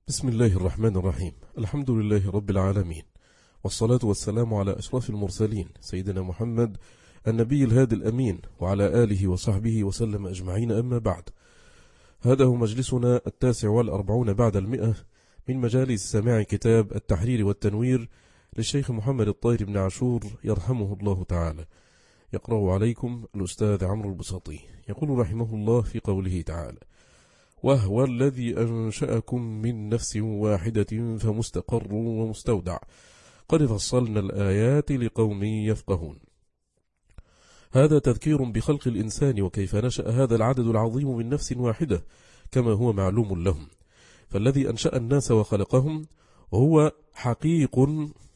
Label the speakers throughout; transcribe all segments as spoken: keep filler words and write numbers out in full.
Speaker 1: بسم الله الرحمن الرحيم. الحمد لله رب العالمين، والصلاة والسلام على أشرف المرسلين سيدنا محمد النبي الهادي الأمين وعلى آله وصحبه وسلم أجمعين. أما بعد، هذا هو مجلسنا التاسع والأربعون بعد المئة من مجالس سماع كتاب التحرير والتنوير للشيخ محمد الطاهر بن عاشور يرحمه الله تعالى. يقرأ عليكم الأستاذ عمرو البساطي. يقول رحمه الله في قوله تعالى: وهو الذي أنشأكم من نفس واحدة فمستقر ومستودع قد فصلنا الآيات لقوم يفقهون. هذا تذكير بخلق الإنسان وكيف نشأ هذا العدد العظيم من نفس واحدة كما هو معلوم لهم. فالذي أنشأ الناس وخلقهم هو حقيق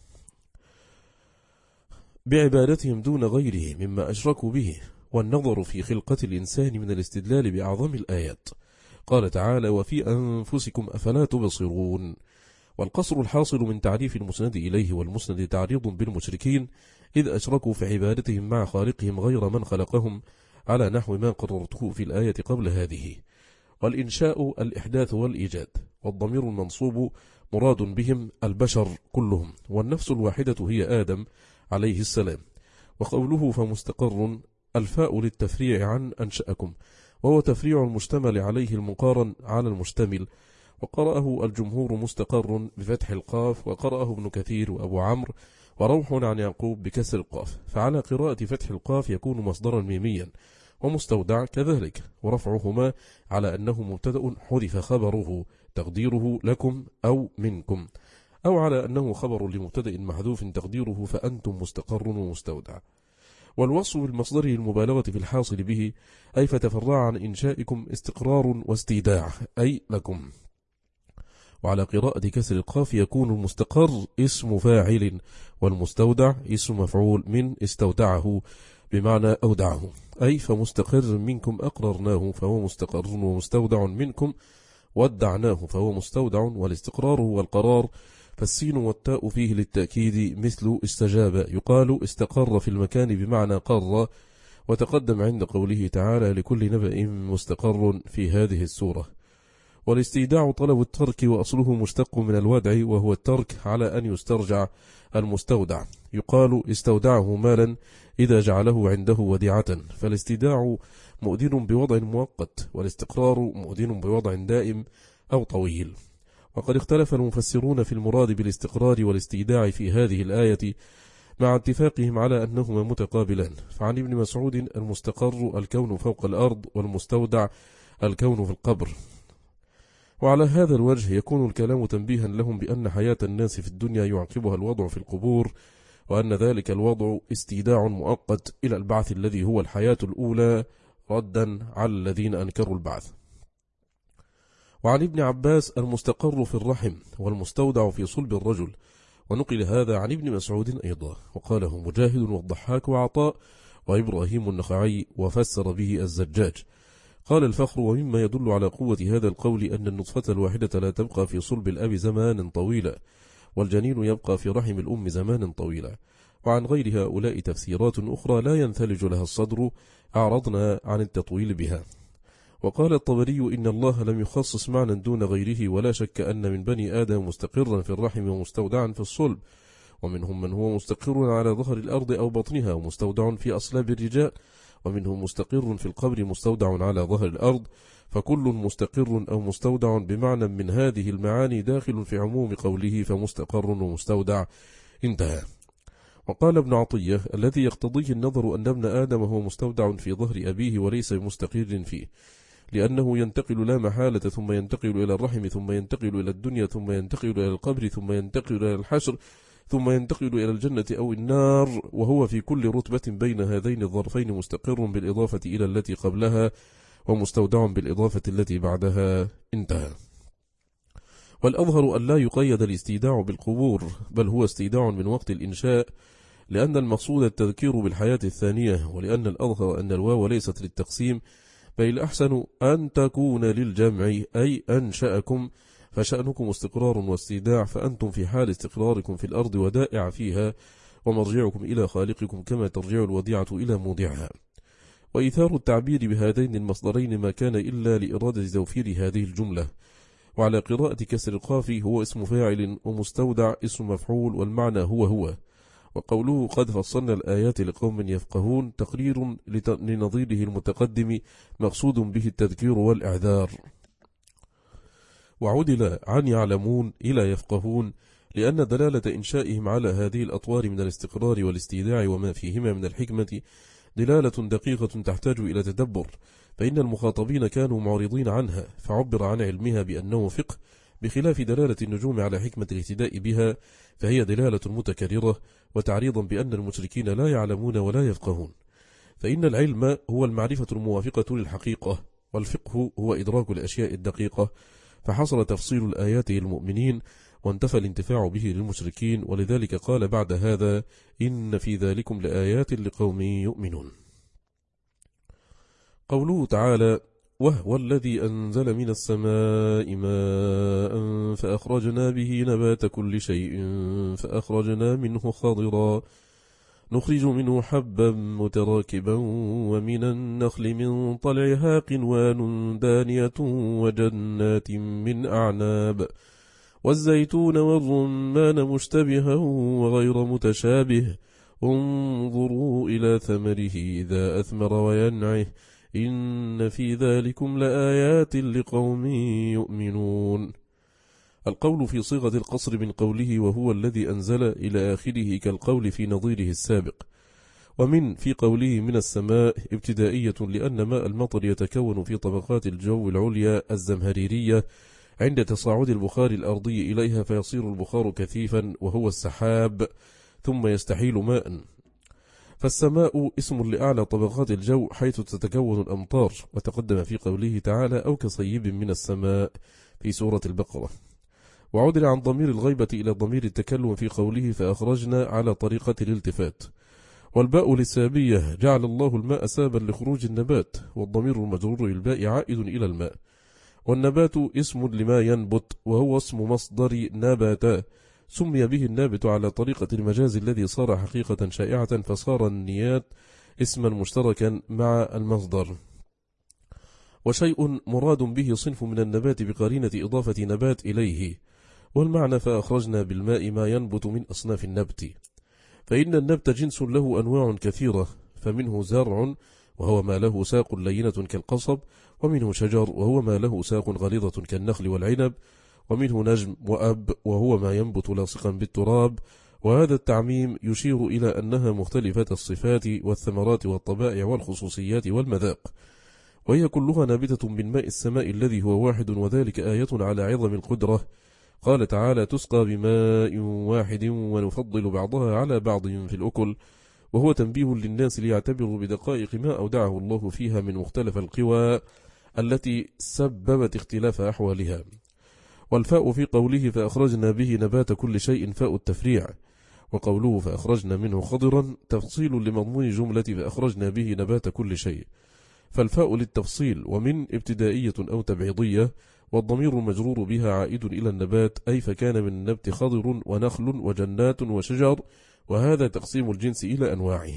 Speaker 1: بعبادتهم دون غيره مما أشركوا به. والنظر في خلقة الإنسان من الاستدلال بأعظم الآيات. قال تعالى: وفي أنفسكم أفلا تبصرون. والقصر الحاصل من تعريف المسند إليه والمسند تعريض بالمشركين إذ أشركوا في عبادتهم مع خالقهم غير من خلقهم على نحو ما قررته في الآية قبل هذه. والإنشاء الإحداث والإيجاد، والضمير المنصوب مراد بهم البشر كلهم، والنفس الواحدة هي آدم عليه السلام. وقوله فمستقر الفاء للتفريع عن أنشأكم، وهو تفريع المشتمل عليه المقارن على المشتمل. وقرأه الجمهور مستقر بفتح القاف، وقرأه ابن كثير وأبو عمرو وروح عن يعقوب بكسر القاف. فعلى قراءة فتح القاف يكون مصدرا ميميا، ومستودع كذلك، ورفعهما على أنه مبتدأ حذف خبره تقديره لكم أو منكم، أو على أنه خبر لمبتدأ محذوف تقديره فأنتم مستقر ومستودع. والوصف بالمصدر المبالغة في الحاصل به، أي فتفرع عن إنشائكم استقرار واستيداع، أي لكم. وعلى قراءة كسر القاف يكون المستقر اسم فاعل، والمستودع اسم مفعول من استودعه بمعنى أودعه، أي فمستقر منكم أقررناه فهو مستقر، ومستودع منكم ودعناه فهو مستودع. والاستقرار هو القرار، فالسين والتاء فيه للتأكيد مثل استجاب. يقال استقر في المكان بمعنى قر. وتقدم عند قوله تعالى: لكل نبأ مستقر في هذه السورة. والاستيداع طلب الترك، وأصله مشتق من الودع وهو الترك على أن يسترجع المستودع. يقال استودعه مالا إذا جعله عنده وديعة. فالاستيداع مؤذن بوضع مؤقت، والاستقرار مؤذن بوضع دائم أو طويل. وقد اختلف المفسرون في المراد بالاستقرار والاستيداع في هذه الآية، مع اتفاقهم على أنهما متقابلان. فعن ابن مسعود: المستقر الكون فوق الأرض، والمستودع الكون في القبر. وعلى هذا الوجه يكون الكلام تنبيها لهم بأن حياة الناس في الدنيا يعقبها الوضع في القبور، وأن ذلك الوضع استيداع مؤقت إلى البعث الذي هو الحياة الأولى، ردا على الذين أنكروا البعث. وعن ابن عباس: المستقر في الرحم، والمستودع في صلب الرجل. ونقل هذا عن ابن مسعود أيضا، وقاله مجاهد والضحاك وعطاء وإبراهيم النخعي، وفسر به الزجاج. قال الفخر: ومما يدل على قوة هذا القول أن النطفة الواحدة لا تبقى في صلب الأب زمانا طويلا، والجنين يبقى في رحم الأم زمانا طويلا. وعن غير هؤلاء تفسيرات أخرى لا ينثلج لها الصدر، أعرضنا عن التطويل بها. وقال الطبري: إن الله لم يخصص معنى دون غيره، ولا شك أن من بني آدم مستقرا في الرحم ومستودعا في الصلب، ومنهم من هو مستقر على ظهر الأرض أو بطنها ومستودع في أصلاب الرجال، ومنهم مستقر في القبر مستودع على ظهر الأرض. فكل مستقر أو مستودع بمعنى من هذه المعاني داخل في عموم قوله فمستقر ومستودع. انتهى. وقال ابن عطية: الذي يقتضيه النظر أن ابن آدم هو مستودع في ظهر أبيه وليس مستقر فيه، لأنه ينتقل لا محالة، ثم ينتقل إلى الرحم، ثم ينتقل إلى الدنيا، ثم ينتقل إلى القبر، ثم ينتقل إلى الحشر، ثم ينتقل إلى الجنة أو النار، وهو في كل رتبة بين هذين الظرفين مستقر بالإضافة إلى التي قبلها، ومستودع بالإضافة التي بعدها. انتهى. والأظهر أن لا يقيد الاستيداع بالقبور، بل هو استيداع من وقت الإنشاء، لأن المقصود التذكير بالحياة الثانية، ولأن الأظهر أن الواو ليست للتقسيم، بل الأحسن أن تكون للجمع، أي أنشأكم، فشأنكم استقرار واستيداع، فأنتم في حال استقراركم في الأرض ودائع فيها، ومرجعكم إلى خالقكم كما ترجع الوديعة إلى مودعها. وإيثار التعبير بهذين المصدرين ما كان إلا لإرادة توفير هذه الجملة، وعلى قراءة كسر القاف هو اسم فاعل، ومستودع اسم مفعول، والمعنى هو هو. وقوله قد فصلنا الآيات لقوم يفقهون تقرير لنظيره المتقدم مقصود به التذكير والإعذار. وعدل عن يعلمون إلى يفقهون، لأن دلالة إنشائهم على هذه الأطوار من الاستقرار والاستيداع وما فيهما من الحكمة دلالة دقيقة تحتاج إلى تدبر، فإن المخاطبين كانوا معرضين عنها، فعبر عن علمها بأنه فقه، بخلاف دلالة النجوم على حكمة الاهتداء بها، فهي دلالة متكررة، وتعريضا بأن المشركين لا يعلمون ولا يفقهون. فإن العلم هو المعرفة الموافقة للحقيقة، والفقه هو إدراك الأشياء الدقيقة، فحصل تفصيل الآيات للمؤمنين وانتفى الانتفاع به للمشركين، ولذلك قال بعد هذا إن في ذلكم لآيات لقوم يؤمنون. قوله تعالى وهو الذي أنزل من السماء ماء فأخرجنا به نبات كل شيء فأخرجنا منه خضرا نخرج منه حبا متراكبا ومن النخل من طلعها قنوان دانية وجنات من أعناب والزيتون والرمان مشتبها وغير متشابه انظروا إلى ثمره إذا أثمر وينعه إن في ذلكم لآيات لقوم يؤمنون. القول في صيغة القصر من قوله وهو الذي أنزل إلى آخره كالقول في نظيره السابق. ومن في قوله من السماء ابتدائية، لأن ماء المطر يتكون في طبقات الجو العليا الزمهريرية عند تصاعد البخار الأرضي إليها، فيصير البخار كثيفا وهو السحاب، ثم يستحيل ماء. فالسماء اسم لأعلى طبقات الجو حيث تتكون الأمطار، وتقدم في قوله تعالى أو كصيب من السماء في سورة البقرة. وعدل عن ضمير الغيبة إلى ضمير التكلم في قوله فأخرجنا على طريقة الالتفات. والباء للسابية جعل الله الماء سابا لخروج النبات، والضمير المجرور للباء عائد إلى الماء. والنبات اسم لما ينبت، وهو اسم مصدر نباتا، سمي به النابت على طريقة المجاز الذي صار حقيقة شائعة، فصار النيات اسما مشتركا مع المصدر. وشيء مراد به صنف من النبات بقرينة إضافة نبات إليه. والمعنى فأخرجنا بالماء ما ينبت من أصناف النبت، فإن النبت جنس له أنواع كثيرة، فمنه زرع وهو ما له ساق لينة كالقصب، ومنه شجر وهو ما له ساق غليظة كالنخل والعنب، ومنه نجم وأب وهو ما ينبت لاصقا بالتراب. وهذا التعميم يشير إلى أنها مختلفة الصفات والثمرات والطبائع والخصوصيات والمذاق، وهي كلها نابتة من ماء السماء الذي هو واحد، وذلك آية على عظم القدرة. قال تعالى تسقى بماء واحد ونفضل بعضها على بعض في الأكل، وهو تنبيه للناس ليعتبروا بدقائق ما أودعه الله فيها من مختلف القوى التي سببت اختلاف أحوالها. والفاء في قوله فأخرجنا به نبات كل شيء فاء التفريع، وقوله فأخرجنا منه خضرا تفصيل لمضمون جملة فأخرجنا به نبات كل شيء، فالفاء للتفصيل، ومن ابتدائية أو تبعيضية، والضمير المجرور بها عائد إلى النبات، أي فكان من النبت خضر ونخل وجنات وشجر، وهذا تقسيم الجنس إلى أنواعه.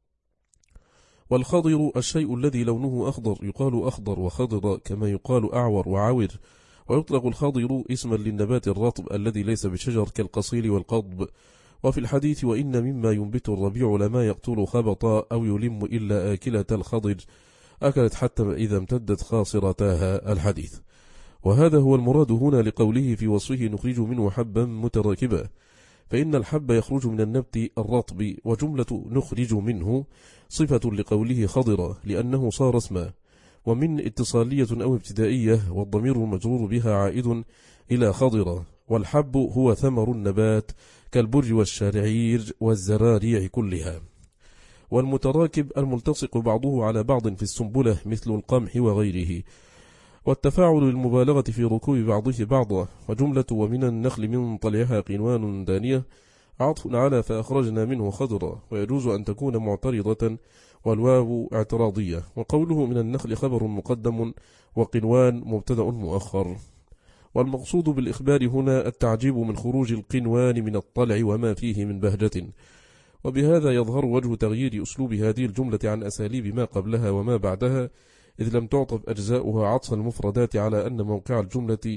Speaker 1: والخضر الشيء الذي لونه أخضر، يقال أخضر وخضر كما يقال أعور وعور. ويطلق الخضر اسما للنبات الرطب الذي ليس بشجر كالقصيل والقضب. وفي الحديث وإن مما ينبت الربيع لما يقتل خبطا أو يلم إلا آكلة الخضر أكلت حتى إذا امتدت خاصرتاها الحديث. وهذا هو المراد هنا لقوله في وصفه نخرج منه حبا متراكبا، فإن الحب يخرج من النبت الرطب، وجملة نخرج منه صفة لقوله خضرا لأنه صار اسما. ومن اتصالية أو ابتدائية، والضمير المجرور بها عائد إلى خضرا. والحب هو ثمر النبات كالبرج والشعير والزراريع كلها. والمتراكب الملتصق بعضه على بعض في السنبلة مثل القمح وغيره. والتفاعل للمبالغة في ركوب بعضه بعضا. وجملة ومن النخل من طلعها قنوان دانية عطف على فأخرجنا منه خضرا، ويجوز أن تكون معترضة والواو اعتراضية. وقوله من النخل خبر مقدم، وقنوان مبتدأ مؤخر. والمقصود بالإخبار هنا التعجيب من خروج القنوان من الطلع وما فيه من بهجة. وبهذا يظهر وجه تغيير أسلوب هذه الجملة عن أساليب ما قبلها وما بعدها، إذ لم تعطف أجزاؤها عطف المفردات على أن موقع الجملة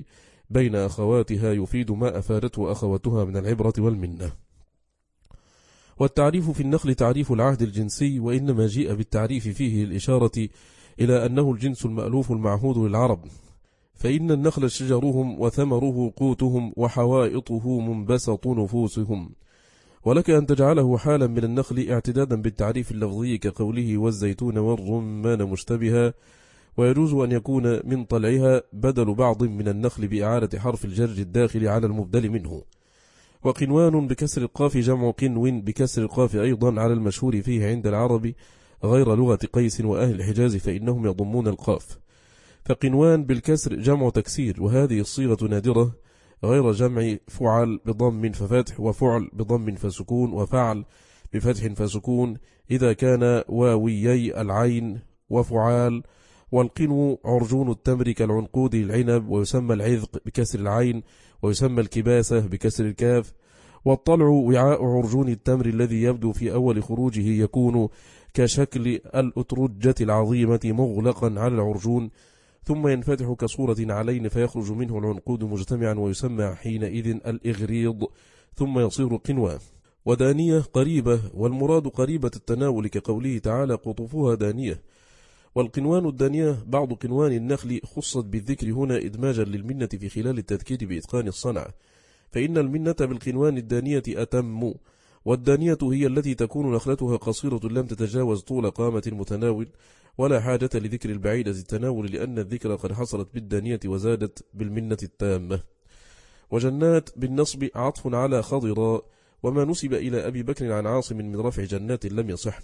Speaker 1: بين أخواتها يفيد ما أفادته أخواتها من العبرة والمنة. والتعريف في النخل تعريف العهد الجنسي، وإنما جيء بالتعريف فيه الإشارة إلى أنه الجنس المألوف المعهود للعرب، فإن النخل شجرهم وثمره قوتهم وحوائطه منبسط نفوسهم. ولك أن تجعله حالا من النخل اعتدادا بالتعريف اللفظي كقوله والزيتون والرمان مشتبها، ويجوز أن يكون من طلعها بدل بعض من النخل بإعادة حرف الجر الداخل على المبدل منه. وقنوان بكسر القاف جمع قنو بكسر القاف أيضا على المشهور فيه عند العرب غير لغة قيس وأهل الحجاز فإنهم يضمون القاف. فقنوان بالكسر جمع تكسير، وهذه الصيغة نادرة غير جمع فعل بضم ففتح وفعل بضم فسكون وفعل بفتح فسكون إذا كان واويي العين وفعال. والقنو عرجون التمر كالعنقود العنب، ويسمى العذق بكسر العين، ويسمى الكباسة بكسر الكاف. والطلع وعاء عرجون التمر الذي يبدو في أول خروجه يكون كشكل الأترجة العظيمة مغلقا على العرجون، ثم ينفتح كصورة علين فيخرج منه العنقود مجتمعا، ويسمى حينئذ الإغريض، ثم يصير قنوة. ودانية قريبة، والمراد قريبة التناول كقوله تعالى قطوفها دانية. والقنوان الدانية بعض قنوان النخل خصت بالذكر هنا إدماجا للمنة في خلال التذكير بإتقان الصنع، فإن المنة بالقنوان الدانية أتم. والدانية هي التي تكون نخلتها قصيرة لم تتجاوز طول قامة المتناول، ولا حاجة لذكر البعيدة التناول لأن الذكر قد حصلت بالدانية وزادت بالمنة التامة. وجنات بالنصب عطف على خضراء، وما نسب إلى أبي بكر عن عاصم من رفع جنات لم يصح.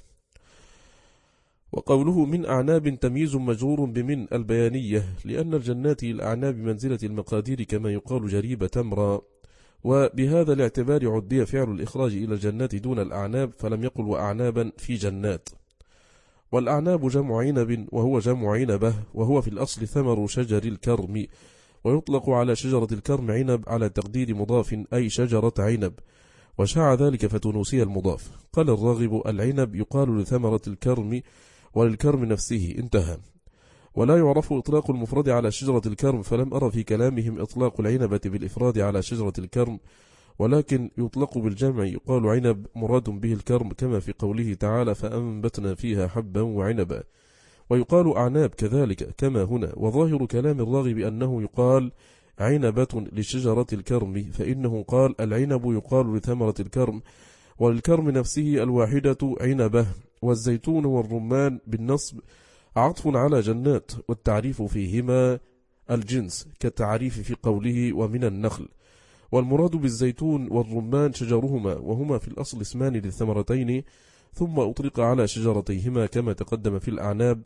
Speaker 1: وقوله من أعناب تمييز مجرور بمن البيانية، لأن الجنات الأعناب منزلة المقادير كما يقال جريب تمرا، وبهذا الاعتبار عدي فعل الإخراج إلى الجنات دون الأعناب، فلم يقل وأعنابا في جنات. والأعناب جمع عنب وهو جمع عنبه، وهو في الأصل ثمر شجر الكرم، ويطلق على شجرة الكرم عنب على تقدير مضاف أي شجرة عنب، وشاع ذلك فتنوسي المضاف. قال الراغب العنب يقال لثمرة الكرم وللكرم نفسه، انتهى. ولا يعرف إطلاق المفرد على شجرة الكرم، فلم أرى في كلامهم إطلاق العنبة بالإفراد على شجرة الكرم، ولكن يطلق بالجمع يقال عنب مراد به الكرم، كما في قوله تعالى فأنبتنا فيها حبا وعنبا. ويقال أعناب كذلك كما هنا. وظاهر كلام الراغب أنه يقال عنبة لشجرة الكرم، فإنه قال العنب يقال لثمرة الكرم، وللكرم نفسه الواحدة عنبة. والزيتون والرمان بالنصب عطف على جنات، والتعريف فيهما الجنس كالتعريف في قوله ومن النخل. والمراد بالزيتون والرمان شجرهما، وهما في الأصل اسمان للثمرتين، ثم أطلق على شجرتيهما كما تقدم في الأعناب.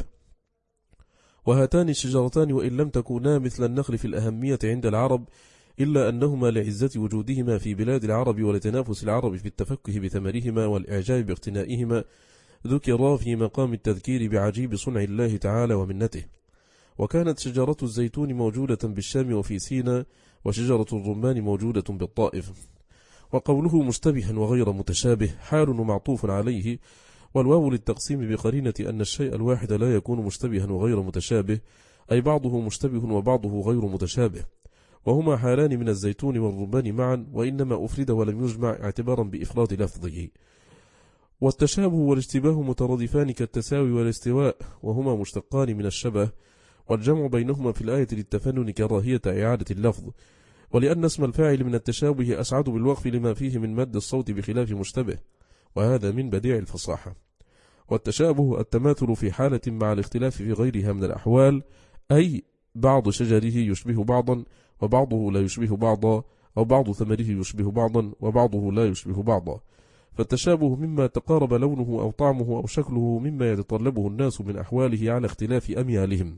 Speaker 1: وهاتان الشجرتان وإن لم تكونا مثل النخل في الأهمية عند العرب، إلا أنهما لعزة وجودهما في بلاد العرب ولتنافس العرب في التفكه بثمرهما والإعجاب باغتنائهما، ذكر في مقام التذكير بعجيب صنع الله تعالى ومنته. وكانت شجرة الزيتون موجودة بالشام وفي سيناء، وشجرة الرمان موجودة بالطائف. وقوله مشتبها وغير متشابه حال معطوف عليه، والواو للتقسيم بقرينة أن الشيء الواحد لا يكون مشتبها وغير متشابه، أي بعضه مشتبه وبعضه غير متشابه، وهما حالان من الزيتون والرمان معا، وإنما أفرد ولم يجمع اعتبارا بإفراد لفظه. والتشابه والاشتباه مترادفان كالتساوي والاستواء، وهما مشتقان من الشبه، والجمع بينهما في الآية للتفنن كراهية إعادة اللفظ، ولأن اسم الفاعل من التشابه أسعد بالوقف لما فيه من مد الصوت بخلاف مشتبه، وهذا من بديع الفصاحة. والتشابه التماثل في حالة مع الاختلاف في غيرها من الأحوال، أي بعض شجره يشبه بعضا وبعضه لا يشبه بعضا، أو بعض ثمره يشبه بعضا وبعضه لا يشبه بعضا. فالتشابه مما تقارب لونه أو طعمه أو شكله مما يتطلبه الناس من أحواله على اختلاف أميالهم.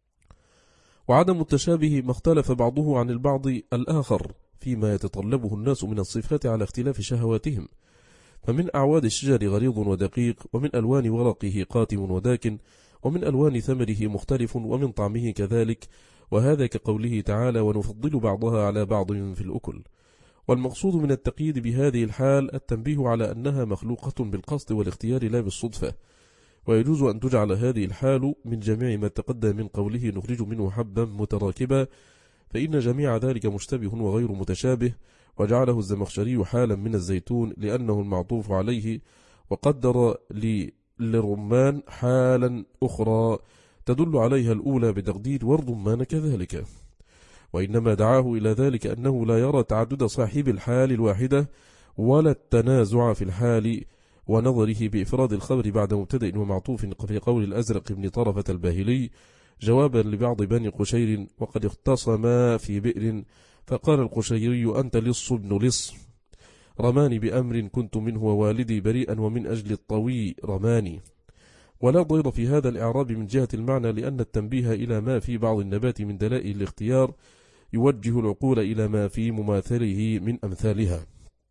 Speaker 1: وعدم التشابه ما اختلف بعضه عن البعض الآخر فيما يتطلبه الناس من الصفات على اختلاف شهواتهم، فمن أعواد الشجر غليظ ودقيق، ومن ألوان ورقه قاتم وداكن، ومن ألوان ثمره مختلف، ومن طعمه كذلك، وهذا كقوله تعالى ونفضل بعضها على بعض في الأكل. والمقصود من التقييد بهذه الحال التنبيه على أنها مخلوقة بالقصد والاختيار لا بالصدفة، ويجوز أن تجعل هذه الحال من جميع ما تقدم من قوله نخرج منه حبا متراكبا، فإن جميع ذلك مشتبه وغير متشابه، وجعله الزمخشري حالا من الزيتون لأنه المعطوف عليه، وقدر للرمان حالا أخرى تدل عليها الأولى بتقدير والرمان كذلك. وإنما دعاه إلى ذلك أنه لا يرى تعدد صاحب الحال الواحدة ولا التنازع في الحال، ونظره بإفراد الخبر بعد مبتدأ ومعطوف في قول الأزرق بن طرفة الباهلي جوابا لبعض بني قشير وقد اختصما في بئر، فقال القشيري أنت لص بن لص، رماني بأمر كنت منه ووالدي بريئا ومن أجل الطوي رماني. ولا ضير في هذا الإعراب من جهة المعنى، لأن التنبيه إلى ما في بعض النبات من دلائل الاختيار يوجه العقول إلى ما في مماثله من أمثالها.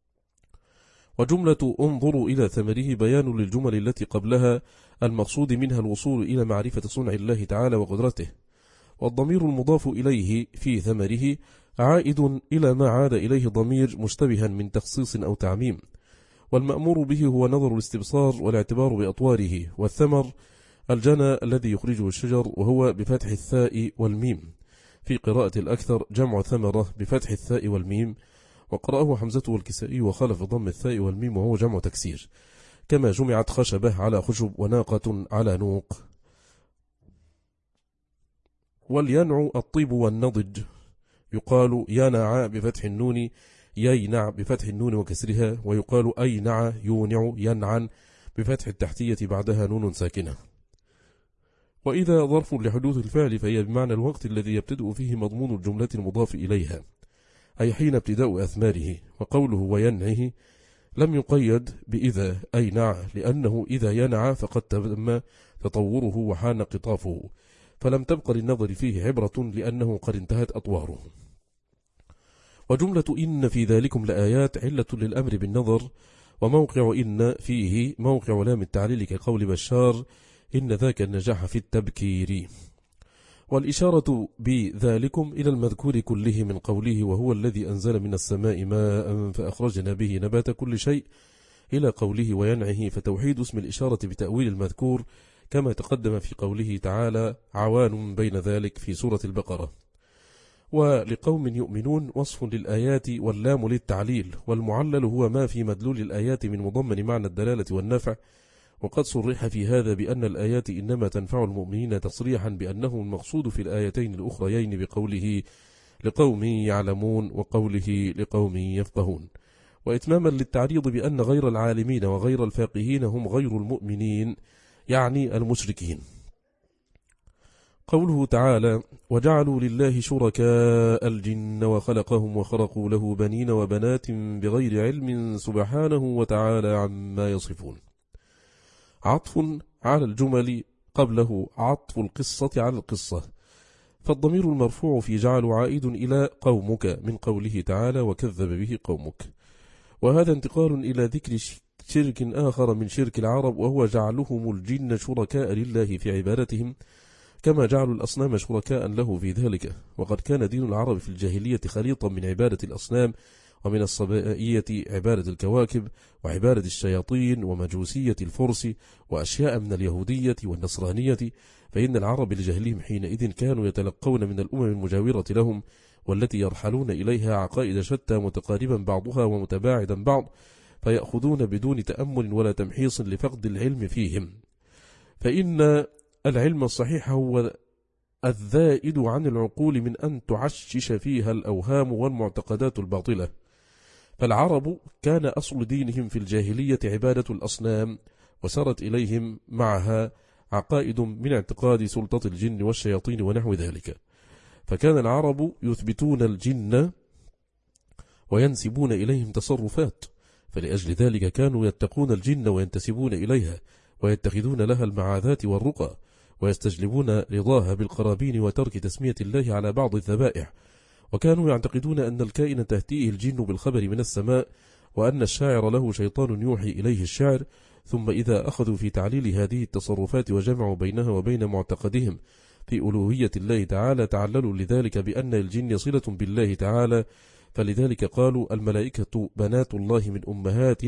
Speaker 1: وجملة انظروا إلى ثمره بيان للجمل التي قبلها المقصود منها الوصول إلى معرفة صنع الله تعالى وقدرته، والضمير المضاف إليه في ثمره عائد إلى ما عاد إليه ضمير مشتبها من تخصيص أو تعميم، والمأمور به هو نظر الاستبصار والاعتبار بأطواره، والثمر الجنى الذي يخرجه الشجر وهو بفتح الثاء والميم، في قراءة الأكثر جمع ثمرة بفتح الثاء والميم، وقرأه حمزة والكسائي وخلف ضم الثاء والميم وهو جمع تكسير، كما جمعت خشبة على خشب وناقة على نوق. والينع الطيب والنضج، يقال ينع بفتح النون يينع بفتح النون وكسرها، ويقال أينع يونع ينعن بفتح التحتية بعدها نون ساكنة. وإذا ظرف لحدوث الفعل فهي بمعنى الوقت الذي يبتدأ فيه مضمون الجملة المضاف إليها، أي حين ابتداء أثماره. وقوله وينعه لم يقيد بإذا أينع، لأنه إذا ينع فقد تم تطوره وحان قطافه، فلم تبق للنظر فيه عبرة لأنه قد انتهت أطواره. وجملة إن في ذلكم لآيات علة للأمر بالنظر، وموقع إن فيه موقع لام التعليل كقول بشار إن ذاك النجاح في التبكير. والإشارة بذلكم إلى المذكور كله من قوله وهو الذي أنزل من السماء ماء فأخرجنا به نبات كل شيء إلى قوله وينعه، فتوحيد اسم الإشارة بتأويل المذكور كما تقدم في قوله تعالى عوان بين ذلك في سورة البقرة. ولقوم يؤمنون وصف للآيات واللام للتعليل، والمعلل هو ما في مدلول الآيات من مضمن معنى الدلالة والنفع، وقد صرح في هذا بأن الآيات إنما تنفع المؤمنين تصريحا بأنه المقصود في الآيتين الأخريين بقوله لقوم يعلمون وقوله لقوم يفقهون، وإتماما للتعريض بأن غير العالمين وغير الفاقهين هم غير المؤمنين يعني المشركين. قوله تعالى وجعلوا لله شركاء الجن وخلقهم وخرقوا له بنين وبنات بغير علم سبحانه وتعالى عما يصفون، عطف على الجمل قبله عطف القصة على القصة، فالضمير المرفوع في جعل عائد إلى قومك من قوله تعالى وكذب به قومك. وهذا انتقال إلى ذكر شرك آخر من شرك العرب، وهو جعلهم الجن شركاء لله في عبادتهم كما جعلوا الأصنام شركاء له في ذلك. وقد كان دين العرب في الجاهلية خليطا من عبادة الأصنام ومن الصبائية عبادة الكواكب وعبادة الشياطين ومجوسية الفرس وأشياء من اليهودية والنصرانية، فإن العرب لجهلهم حينئذ كانوا يتلقون من الأمم المجاورة لهم والتي يرحلون إليها عقائد شتى متقاربا بعضها ومتباعدا بعض، فيأخذون بدون تأمل ولا تمحيص لفقد العلم فيهم، فإن العلم الصحيح هو الزائد عن العقول من أن تعشش فيها الأوهام والمعتقدات الباطلة. فالعرب كان أصل دينهم في الجاهلية عبادة الأصنام، وسرت إليهم معها عقائد من اعتقاد سلطة الجن والشياطين ونحو ذلك، فكان العرب يثبتون الجن وينسبون إليهم تصرفات، فلأجل ذلك كانوا يتقون الجن وينتسبون إليها ويتخذون لها المعاذات والرقى، ويستجلبون رضاها بالقرابين وترك تسمية الله على بعض الذبائح، وكانوا يعتقدون أن الكائن تهتيه الجن بالخبر من السماء، وأن الشاعر له شيطان يوحي إليه الشعر. ثم إذا أخذوا في تعليل هذه التصرفات وجمعوا بينها وبين معتقدهم في ألوهية الله تعالى تعللوا لذلك بأن الجن صلة بالله تعالى، فلذلك قالوا الملائكة بنات الله من أمهات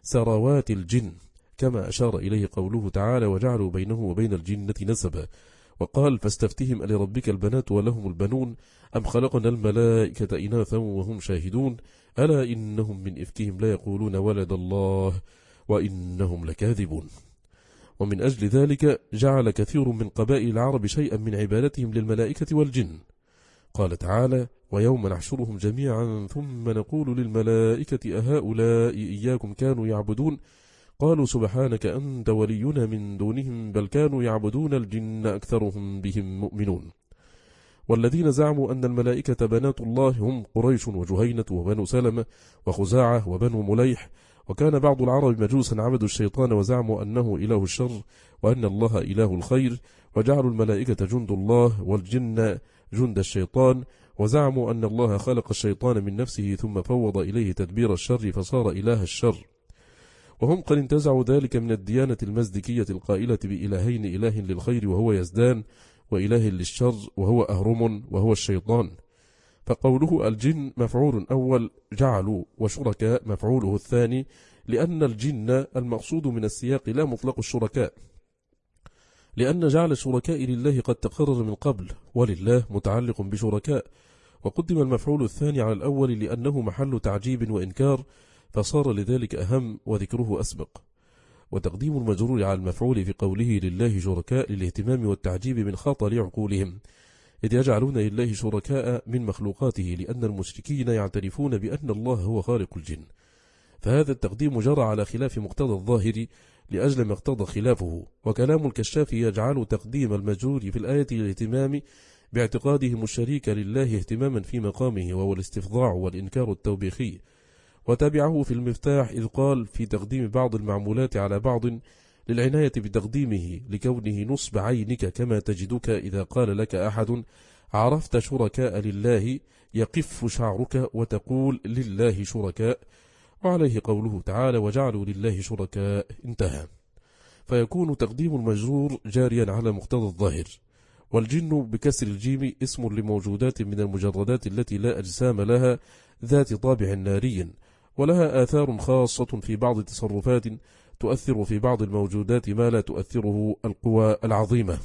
Speaker 1: سروات الجن، كما أشار إليه قوله تعالى وجعلوا بينه وبين الجنة نسبا، وقال فاستفتهم ألربك البنات ولهم البنون أم خلقنا الملائكة إناثا وهم شاهدون ألا إنهم من إفكهم لا يقولون ولد الله وإنهم لكاذبون. ومن أجل ذلك جعل كثير من قبائل العرب شيئا من عبادتهم للملائكة والجن. قال تعالى ويوم نحشرهم جميعا ثم نقول للملائكة أهؤلاء إياكم كانوا يعبدون قالوا سبحانك أنت ولينا من دونهم بل كانوا يعبدون الجن أكثرهم بهم مؤمنون. والذين زعموا أن الملائكة بنات الله هم قريش وجهينة وبنو سلمة وخزاعة وبنو مليح. وكان بعض العرب مجوسا عبدوا الشيطان وزعموا أنه إله الشر وأن الله إله الخير وجعلوا الملائكة جند الله والجن جند الشيطان وزعموا أن الله خلق الشيطان من نفسه ثم فوض إليه تدبير الشر فصار إله الشر. وهم قد انتزعوا ذلك من الديانة المزدكية القائلة بإلهين إله للخير وهو يزدان وإله للشر وهو أهرم وهو الشيطان. فقوله الجن مفعول أول جعلوا وشركاء مفعوله الثاني لأن الجن المقصود من السياق لا مطلق الشركاء لأن جعل الشركاء لله قد تقرر من قبل ولله متعلق بشركاء. وقدم المفعول الثاني على الأول لأنه محل تعجيب وإنكار فصار لذلك أهم وذكره أسبق. وتقديم المجرور على المفعول في قوله لله شركاء للاهتمام والتعجيب من خطر عقولهم إذ يجعلون لله شركاء من مخلوقاته لأن المشركين يعترفون بأن الله هو خالق الجن. فهذا التقديم جرى على خلاف مقتضى الظاهر لأجل ما اقتضى خلافه. وكلام الكشاف يجعل تقديم المجرور في الآية للاهتمام باعتقادهم الشريك لله اهتماما في مقامه وهو الاستفضاع والإنكار التوبيخي. وتابعه في المفتاح إذ قال في تقديم بعض المعمولات على بعض للعناية بتقديمه لكونه نصب عينك كما تجدك إذا قال لك أحد عرفت شركاء لله يقف شعرك وتقول لله شركاء. وعليه قوله تعالى وجعلوا لله شركاء انتهى. فيكون تقديم المجرور جاريا على مقتضى الظاهر. والجن بكسر الجيم اسم لموجودات من المجردات التي لا أجسام لها ذات طابع ناري ولها آثار خاصة في بعض التصرفات تؤثر في بعض الموجودات ما لا تؤثره القوى العظيمة.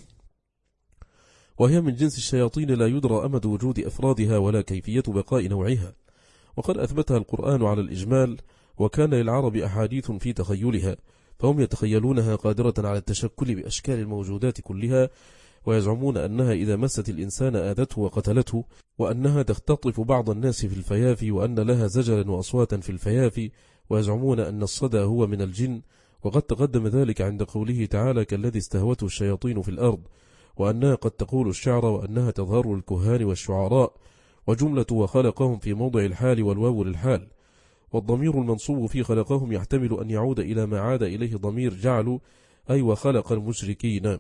Speaker 1: وهي من جنس الشياطين لا يدرى أمد وجود أفرادها ولا كيفية بقاء نوعها. وقد أثبتها القرآن على الإجمال وكان للعرب أحاديث في تخيلها فهم يتخيلونها قادرة على التشكل بأشكال الموجودات كلها ويزعمون أنها إذا مست الإنسان آذته وقتلته وأنها تختطف بعض الناس في الفيافي وأن لها زجلا وأصواتا في الفيافي ويزعمون أن الصدى هو من الجن. وقد تقدم ذلك عند قوله تعالى كالذي استهوته الشياطين في الأرض وأنها قد تقول الشعر وأنها تظهر للكهان والشعراء. وجملة وخلقهم في موضع الحال والواو للحال. والضمير المنصوب في خلقهم يحتمل أن يعود إلى ما عاد إليه ضمير جعلوا أي وخلق المشركين.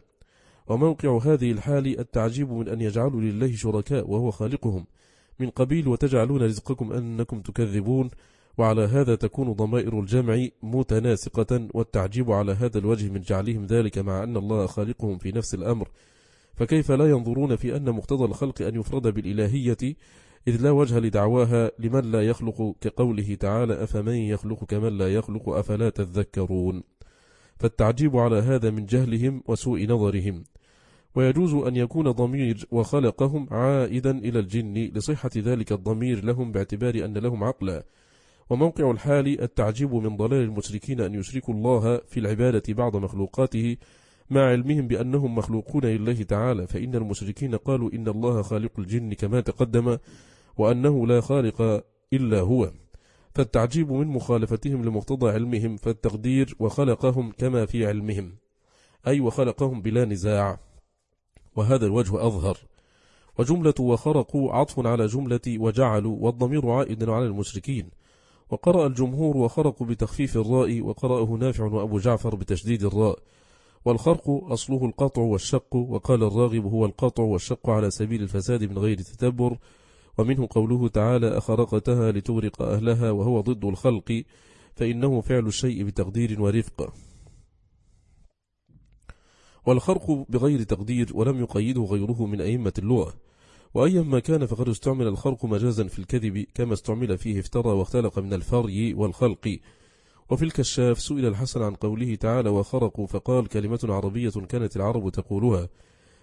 Speaker 1: وموقع هذه الحال التعجيب من أن يجعلوا لله شركاء وهو خالقهم من قبيل وتجعلون رزقكم أنكم تكذبون. وعلى هذا تكون ضمائر الجمع متناسقة والتعجيب على هذا الوجه من جعلهم ذلك مع أن الله خالقهم في نفس الأمر. فكيف لا ينظرون في أن مقتضى الخلق أن يفرد بالإلهية إذ لا وجه لدعواها لمن لا يخلق كقوله تعالى أفمن يخلق كمن لا يخلق أفلا تذكرون. فالتعجيب على هذا من جهلهم وسوء نظرهم. ويجوز أن يكون ضمير وخلقهم عائدا إلى الجن لصحة ذلك الضمير لهم باعتبار أن لهم عقلا. وموقع الحال التعجيب من ضلال المشركين أن يشركوا الله في العبادة بعض مخلوقاته مع علمهم بأنهم مخلوقون لله تعالى فإن المشركين قالوا إن الله خالق الجن كما تقدم وأنه لا خالق إلا هو. فالتعجيب من مخالفتهم لمقتضى علمهم فالتقدير وخلقهم كما في علمهم أي وخلقهم بلا نزاع وهذا الوجه أظهر. وجملة وخرقوا عطف على جملة وجعلوا والضمير عائد على المشركين. وقرأ الجمهور وخرقوا بتخفيف الراء وقرأه نافع وأبو جعفر بتشديد الراء. والخرق أصله القطع والشق وقال الراغب هو القطع والشق على سبيل الفساد من غير تتبر. ومنه قوله تعالى أخرقتها لتغرق أهلها وهو ضد الخلق فإنه فعل الشيء بتقدير ورفق. والخرق بغير تقدير ولم يقيده غيره من أئمة اللغة. وأيما كان فقد استعمل الخرق مجازا في الكذب كما استعمل فيه افترى واختلق من الفري والخلق. وفي الكشاف سئل الحسن عن قوله تعالى وخرقوا فقال كلمة عربية كانت العرب تقولها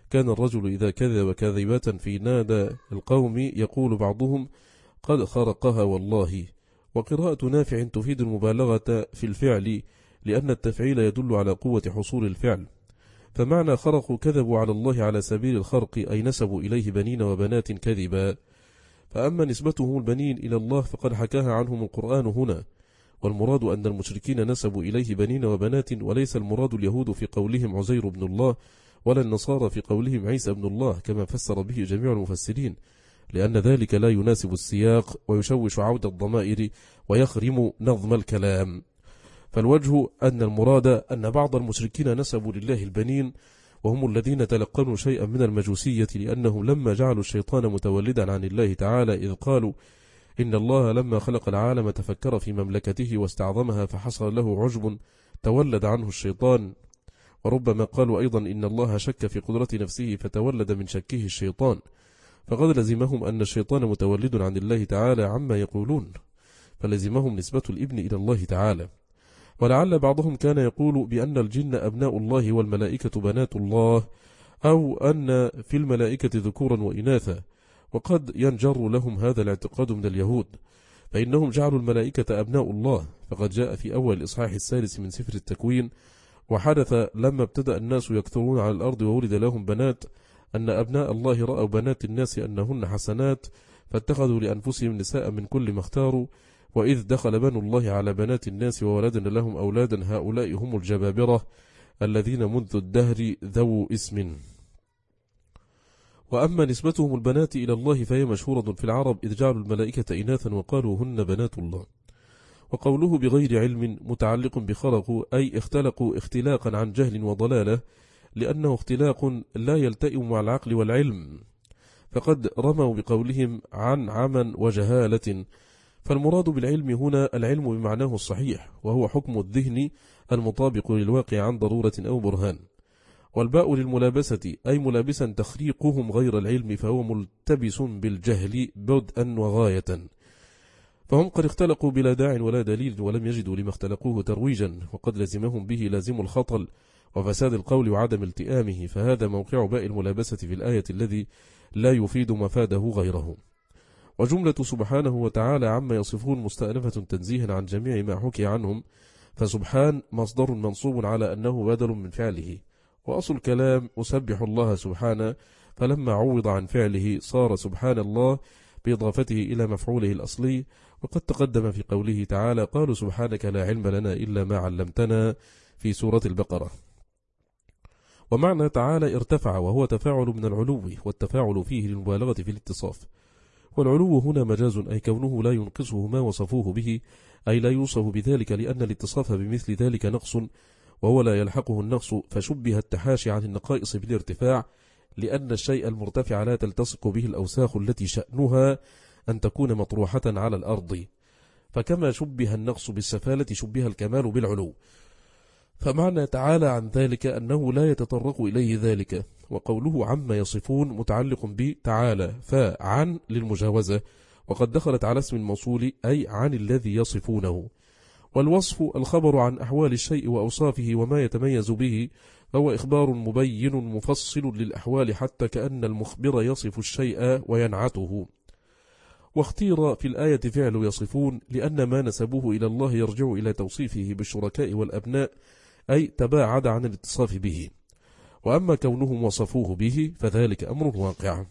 Speaker 1: كان الرجل إذا كذب كذبة في نادى القوم يقول بعضهم قد خرقها والله. وقراءة نافع تفيد المبالغة في الفعل لأن التفعيل يدل على قوة حصول الفعل، فمعنى خرقوا كذبوا على الله على سبيل الخرق أي نسبوا إليه بنين وبنات كذبا. فأما نسبتهم البنين إلى الله فقد حكاها عنهم القرآن هنا، والمراد أن المشركين نسبوا إليه بنين وبنات، وليس المراد اليهود في قولهم عزير بن الله ولا النصارى في قولهم عيسى بن الله كما فسر به جميع المفسرين، لأن ذلك لا يناسب السياق ويشوش عود الضمائر ويخرم نظم الكلام. فالوجه أن المراد أن بعض المشركين نسبوا لله البنين، وهم الذين تلقنوا شيئا من المجوسية، لأنهم لما جعلوا الشيطان متولدا عن الله تعالى إذ قالوا إن الله لما خلق العالم تفكر في مملكته واستعظمها فحصل له عجب تولد عنه الشيطان. وربما قالوا أيضا إن الله شك في قدرة نفسه فتولد من شكه الشيطان، فقد لزمهم أن الشيطان متولد عن الله تعالى عما يقولون، فلزمهم نسبة الابن إلى الله تعالى. ولعل بعضهم كان يقول بأن الجن أبناء الله والملائكة بنات الله، أو أن في الملائكة ذكورا وإناثا، وقد ينجر لهم هذا الاعتقاد من اليهود، فإنهم جعلوا الملائكة أبناء الله، فقد جاء في أول الإصحاح الثالث من سفر التكوين: وحدث لما ابتدأ الناس يكثرون على الأرض وولد لهم بنات أن أبناء الله رأوا بنات الناس أنهن حسنات فاتخذوا لأنفسهم نساء من كل ما اختاروا، وإذ دخل بنو الله على بنات الناس وولدنا لهم أولادا هؤلاء هم الجبابرة الذين منذ الدهر ذو اسم. وأما نسبتهم البنات إلى الله فهي مشهورة في العرب، إذ جعلوا الملائكة إناثا وقالوا هن بنات الله. وقوله بغير علم متعلق بخلقوا أي اختلقوا اختلاقا عن جهل وضلالة، لأنه اختلاق لا يلتئم مع العقل والعلم، فقد رموا بقولهم عن عمى وجهالة. فالمراد بالعلم هنا العلم بمعناه الصحيح، وهو حكم الذهن المطابق للواقع عن ضرورة أو برهان. والباء للملابسة أي ملابسا تخريقهم غير العلم، فهو ملتبس بالجهل بدءا وغاية، فهم قد اختلقوا بلا داع ولا دليل ولم يجدوا لما اختلقوه ترويجا، وقد لزمهم به لازم الخطل وفساد القول وعدم التئامه، فهذا موقع باء الملابسة في الآية الذي لا يفيد مفاده غيره. وجملة سبحانه وتعالى عما يصفون مستأنفة تنزيها عن جميع ما حكي عنهم، فسبحان مصدر منصوب على أنه بدل من فعله، وأصل الكلام أسبح الله سبحانه، فلما عوض عن فعله صار سبحان الله بإضافته إلى مفعوله الأصلي. وقد تقدم في قوله تعالى قالوا سبحانك لا علم لنا إلا ما علمتنا في سورة البقرة. ومعنى تعالى ارتفع، وهو تفاعل من العلو، والتفاعل فيه للمبالغة في الاتصاف. والعلو هنا مجاز، أي كونه لا ينقصه ما وصفوه به، أي لا يوصف بذلك، لأن الاتصاف بمثل ذلك نقص وهو لا يلحقه النقص، فشبه التحاشي عن النقائص بالارتفاع، لأن الشيء المرتفع لا تلتصق به الأوساخ التي شأنها أن تكون مطروحة على الأرض. فكما شبه النقص بالسفالة شبه الكمال بالعلو، فمعنى تعالى عن ذلك أنه لا يتطرق إليه ذلك. وقوله عما يصفون متعلق بتعالى، فعن للمجاوزة، وقد دخلت على اسم الموصول أي عن الذي يصفونه. والوصف الخبر عن أحوال الشيء وأوصافه وما يتميز به، فهو إخبار مبين مفصل للأحوال، حتى كأن المخبر يصف الشيء وينعته. واختير في الآية فعل يصفون، لأن ما نسبوه إلى الله يرجع إلى توصيفه بالشركاء والأبناء، أي تباعد عن الاتصاف به. وأما كونهم وصفوه به فذلك أمر واقع.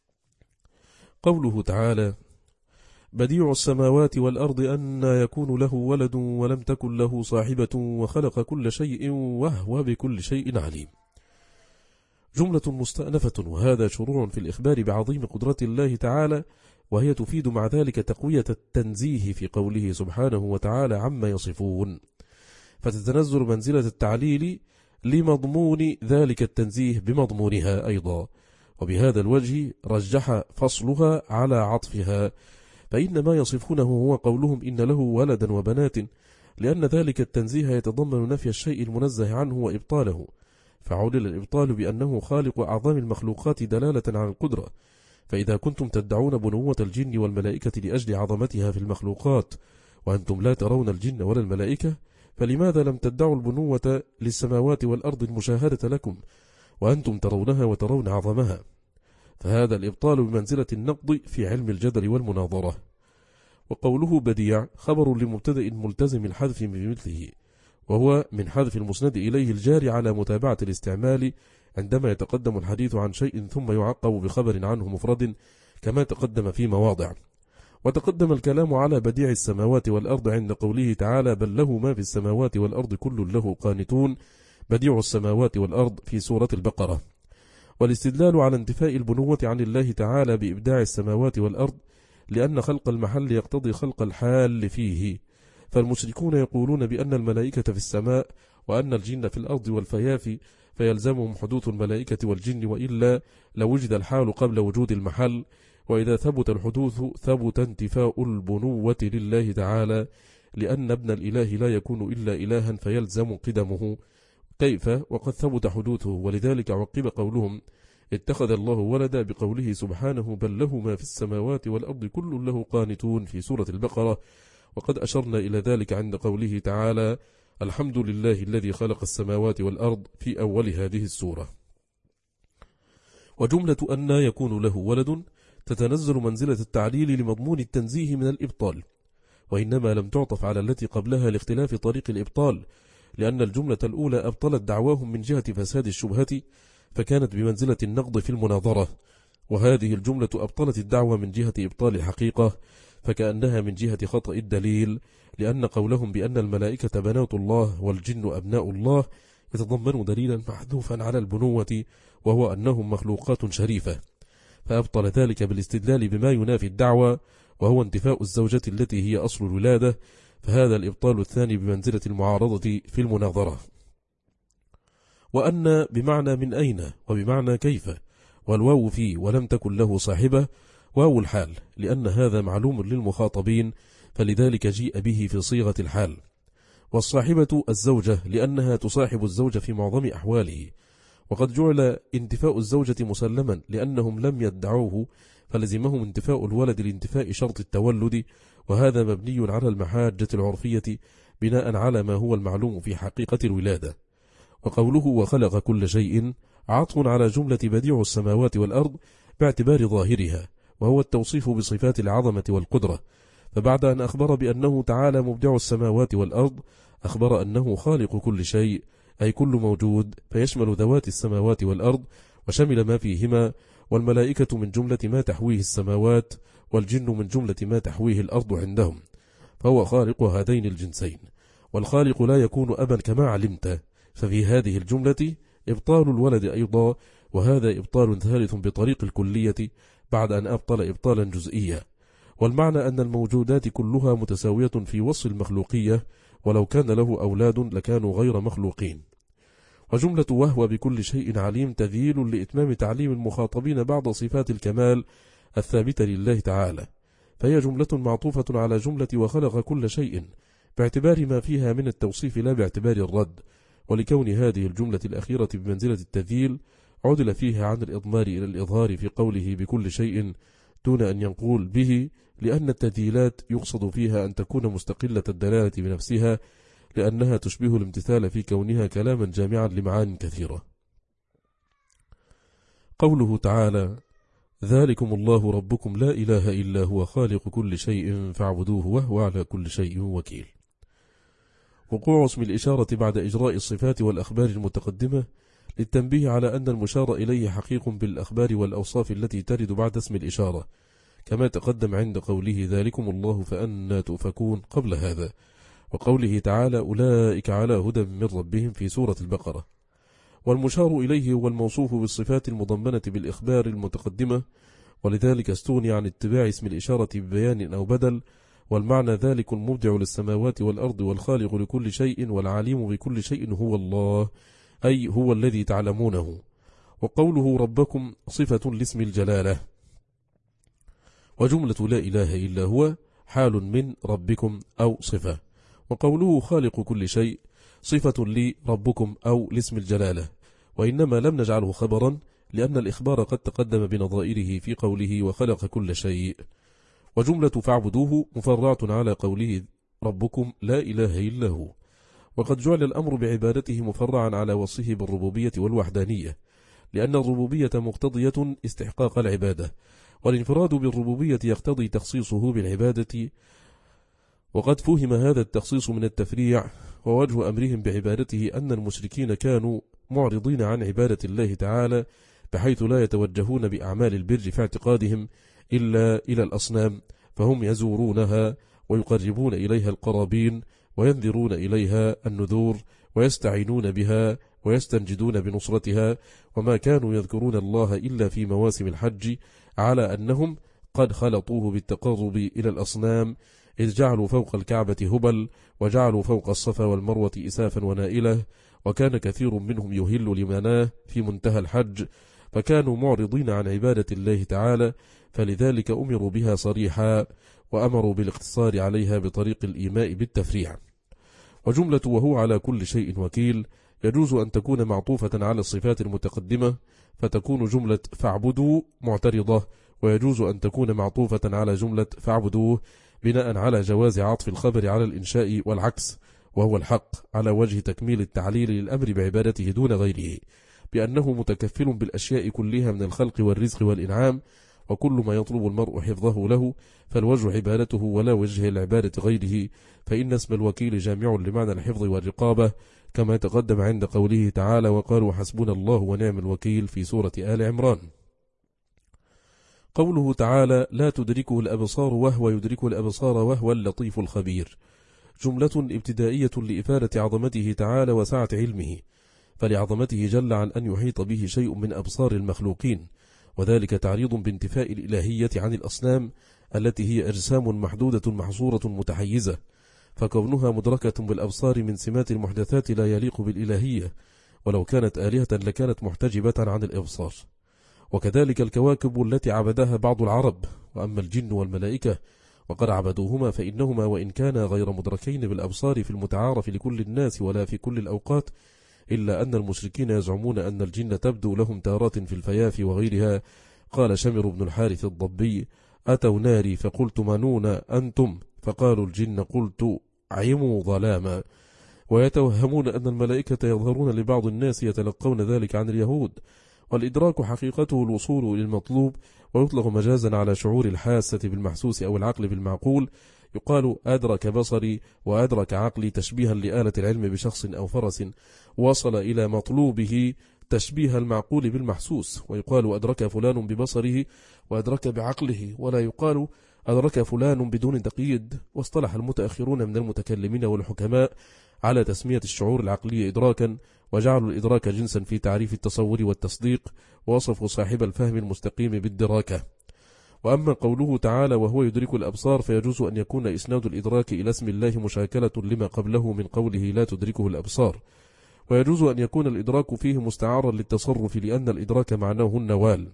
Speaker 1: قوله تعالى بديع السماوات والأرض أن يكون له ولد ولم تكن له صاحبة وخلق كل شيء وهو بكل شيء عليم. جملة مستأنفة، وهذا شروع في الإخبار بعظيم قدرة الله تعالى، وهي تفيد مع ذلك تقوية التنزيه في قوله سبحانه وتعالى عما يصفون، فتتنزل منزلة التعليل لمضمون ذلك التنزيه بمضمونها أيضا. وبهذا الوجه رجح فصلها على عطفها، فإن ما يصفونه هو قولهم إن له ولدا وبنات، لأن ذلك التنزيه يتضمن نفي الشيء المنزه عنه وإبطاله، فعلل الإبطال بأنه خالق أعظم المخلوقات دلالة على القدرة. فإذا كنتم تدعون بنوة الجن والملائكة لأجل عظمتها في المخلوقات، وأنتم لا ترون الجن ولا الملائكة، فلماذا لم تدعوا البنوة للسماوات والأرض المشاهدة لكم، وأنتم ترونها وترون عظمها، فهذا الإبطال بمنزلة النقض في علم الجدل والمناظرة. وقوله بديع خبر لمبتدأ ملتزم الحذف بمثله، وهو من حذف المسند إليه الجاري على متابعة الاستعمال عندما يتقدم الحديث عن شيء ثم يعقب بخبر عنه مفرد كما تقدم في مواضع. وتقدم الكلام على بديع السماوات والأرض عند قوله تعالى بل له ما في السماوات والأرض كل له قانتون، بديع السماوات والأرض في سورة البقرة. والاستدلال على انتفاء البنوة عن الله تعالى بإبداع السماوات والأرض لأن خلق المحل يقتضي خلق الحال فيه، فالمشركون يقولون بأن الملائكة في السماء وأن الجن في الأرض والفيافي، فيلزمهم حدوث الملائكة والجن، وإلا لوجد الحال قبل وجود المحل. وإذا ثبت الحدوث ثبت انتفاء البنوة لله تعالى، لأن ابن الإله لا يكون إلا إلها فيلزم قدمه، كيف وقد ثبت حدوثه. ولذلك عقب قولهم اتخذ الله ولدا بقوله سبحانه بل له ما في السماوات والأرض كل له قانتون في سورة البقرة، وقد أشرنا إلى ذلك عند قوله تعالى الحمد لله الذي خلق السماوات والأرض في أول هذه السورة. وجملة أن يكون له ولد تتنزل منزلة التعليل لمضمون التنزيه من الإبطال، وإنما لم تعطف على التي قبلها لاختلاف طريق الإبطال، لأن الجملة الأولى أبطلت دعواهم من جهة فساد الشبهة فكانت بمنزلة النقض في المناظرة، وهذه الجملة أبطلت الدعوة من جهة إبطال الحقيقة فكأنها من جهة خطأ الدليل، لأن قولهم بأن الملائكة بنات الله والجن أبناء الله يتضمن دليلا محذوفا على البنوة، وهو أنهم مخلوقات شريفة، فأبطل ذلك بالاستدلال بما ينافي الدعوة، وهو انتفاء الزوجة التي هي أصل الولادة، فهذا الإبطال الثاني بمنزلة المعارضة في المناظرة. وأن بمعنى من أين وبمعنى كيف، والواو في ولم تكن له صاحبة واو الحال، لأن هذا معلوم للمخاطبين فلذلك جيء به في صيغة الحال. والصاحبة الزوجة لأنها تصاحب الزوج في معظم أحواله، وقد جعل انتفاء الزوجة مسلما لأنهم لم يدعوه فلزمهم انتفاء الولد لانتفاء شرط التولد، وهذا مبني على المحاجة العرفية بناء على ما هو المعلوم في حقيقة الولادة. وقوله وخلق كل شيء عطف على جملة بديع السماوات والأرض باعتبار ظاهرها، وهو التوصيف بصفات العظمة والقدرة، فبعد أن أخبر بأنه تعالى مبدع السماوات والأرض أخبر أنه خالق كل شيء، أي كل موجود، فيشمل ذوات السماوات والأرض وشمل ما فيهما، والملائكة من جملة ما تحويه السماوات، والجن من جملة ما تحويه الأرض عندهم، فهو خالق هذين الجنسين. والخالق لا يكون أبا كما علمت، ففي هذه الجملة إبطال الولد أيضا، وهذا إبطال ثالث بطريق الكلية بعد أن أبطل إبطالا جزئيا. والمعنى أن الموجودات كلها متساوية في وصف المخلوقية، ولو كان له أولاد لكانوا غير مخلوقين. وجملة وهو بكل شيء عليم تذييل لإتمام تعليم المخاطبين بعض صفات الكمال الثابتة لله تعالى، فهي جملة معطوفة على جملة وخلق كل شيء باعتبار ما فيها من التوصيف لا باعتبار الرد، ولكون هذه الجملة الأخيرة بمنزلة التذييل عدل فيها عن الإضمار إلى الإظهار في قوله بكل شيء دون أن ينقول به، لأن التذييلات يقصد فيها أن تكون مستقلة الدلالة بنفسها، لأنها تشبه الامتثال في كونها كلاما جامعا لمعان كثيرة. قوله تعالى ذلكم الله ربكم لا إله إلا هو خالق كل شيء فاعبدوه وهو على كل شيء وكيل. وقوع اسم الإشارة بعد إجراء الصفات والأخبار المتقدمة للتنبيه على أن المشار إليه حقيق بالأخبار والأوصاف التي ترد بعد اسم الإشارة، كما تقدم عند قوله ذلكم الله فأنى تؤفكون قبل هذا، وقوله تعالى أولئك على هدى من ربهم في سورة البقرة. والمشار إليه هو الموصوف بالصفات المضمنة بالإخبار المتقدمة، ولذلك استغني عن اتباع اسم الإشارة ببيان أو بدل، والمعنى ذلك المبدع للسماوات والأرض والخالق لكل شيء والعليم بكل شيء هو الله، أي هو الذي تعلمونه. وقوله ربكم صفة لاسم الجلالة، وجملة لا إله إلا هو حال من ربكم أو صفة. وقوله خالق كل شيء صفة لربكم أو لاسم الجلالة، وإنما لم نجعله خبرا لأن الإخبار قد تقدم بنظائره في قوله وخلق كل شيء. وجملة فاعبدوه مفرعة على قوله ربكم لا إله إلا هو، وقد جعل الأمر بعبادته مفرعا على وصفه بالربوبية والوحدانية، لأن الربوبية مقتضية استحقاق العبادة، والانفراد بالربوبية يقتضي تخصيصه بالعبادة، وقد فهم هذا التخصيص من التفريع. ووجه أمرهم بعبادته أن المشركين كانوا معرضين عن عبادة الله تعالى، بحيث لا يتوجهون بأعمال البر في اعتقادهم إلا إلى الأصنام، فهم يزورونها ويقربون إليها القرابين وينذرون إليها النذور ويستعينون بها ويستنجدون بنصرتها، وما كانوا يذكرون الله إلا في مواسم الحج، على أنهم قد خلطوه بالتقرب إلى الأصنام، إذ جعلوا فوق الكعبة هبل، وجعلوا فوق الصفا والمروة إسافا ونائلة، وكان كثير منهم يهل لمناه في منتهى الحج، فكانوا معرضين عن عبادة الله تعالى، فلذلك أمروا بها صريحا، وأمروا بالاقتصار عليها بطريق الإيماء بالتفريع. وجملة وهو على كل شيء وكيل يجوز أن تكون معطوفة على الصفات المتقدمة فتكون جملة فاعبدوا معترضة، ويجوز أن تكون معطوفة على جملة فاعبدوه بناء على جواز عطف الخبر على الإنشاء والعكس، وهو الحق على وجه تكميل التعليل للأمر بعبادته دون غيره، بأنه متكفل بالأشياء كلها من الخلق والرزق والإنعام، وكل ما يطلب المرء حفظه له فالوجه عبادته ولا وجه العبادة غيره، فإن اسم الوكيل جامع لمعنى الحفظ والرقابة، كما تقدم عند قوله تعالى وقالوا حسبنا الله ونعم الوكيل في سورة آل عمران. قوله تعالى لا تدركه الأبصار وهو يدرك الأبصار وهو اللطيف الخبير، جملة ابتدائية لإفادة عظمته تعالى وسعة علمه، فلعظمته جل عن أن يحيط به شيء من أبصار المخلوقين، وذلك تعريض بانتفاء الإلهية عن الأصنام التي هي أجسام محدودة محصورة متحيزة، فكونها مدركة بالأبصار من سمات المحدثات لا يليق بالإلهية، ولو كانت آلهة لكانت محتجبة عن الإبصار. وكذلك الكواكب التي عبدها بعض العرب، وأما الجن والملائكة وقد عبدوهما فإنهما وإن كانا غير مدركين بالأبصار في المتعارف لكل الناس ولا في كل الأوقات، إلا أن المشركين يزعمون أن الجن تبدو لهم تارات في الفياف وغيرها. قال شمر بن الحارث الضبي أتوا ناري فقلت منون أنتم، فقالوا الجن قلت عموا ظلاما. ويتوهمون أن الملائكة يظهرون لبعض الناس يتلقون ذلك عن اليهود، والإدراك حقيقته الوصول إلى المطلوب، ويطلق مجازا على شعور الحاسة بالمحسوس أو العقل بالمعقول، يقال أدرك بصري وأدرك عقلي تشبيها لآلة العلم بشخص أو فرس، وصل إلى مطلوبه تشبيه المعقول بالمحسوس، ويقال أدرك فلان ببصره وأدرك بعقله، ولا يقال أدرك فلان بدون تقييد. واصطلح المتأخرون من المتكلمين والحكماء على تسمية الشعور العقلي إدراكا، وجعلوا الإدراك جنسا في تعريف التصور والتصديق، ووصفوا صاحب الفهم المستقيم بالدراكة. وأما قوله تعالى وهو يدرك الأبصار، فيجوز أن يكون إسناد الإدراك إلى اسم الله مشاكلة لما قبله من قوله لا تدركه الأبصار، ويجوز أن يكون الإدراك فيه مستعارا للتصرف، لأن الإدراك معناه النوال.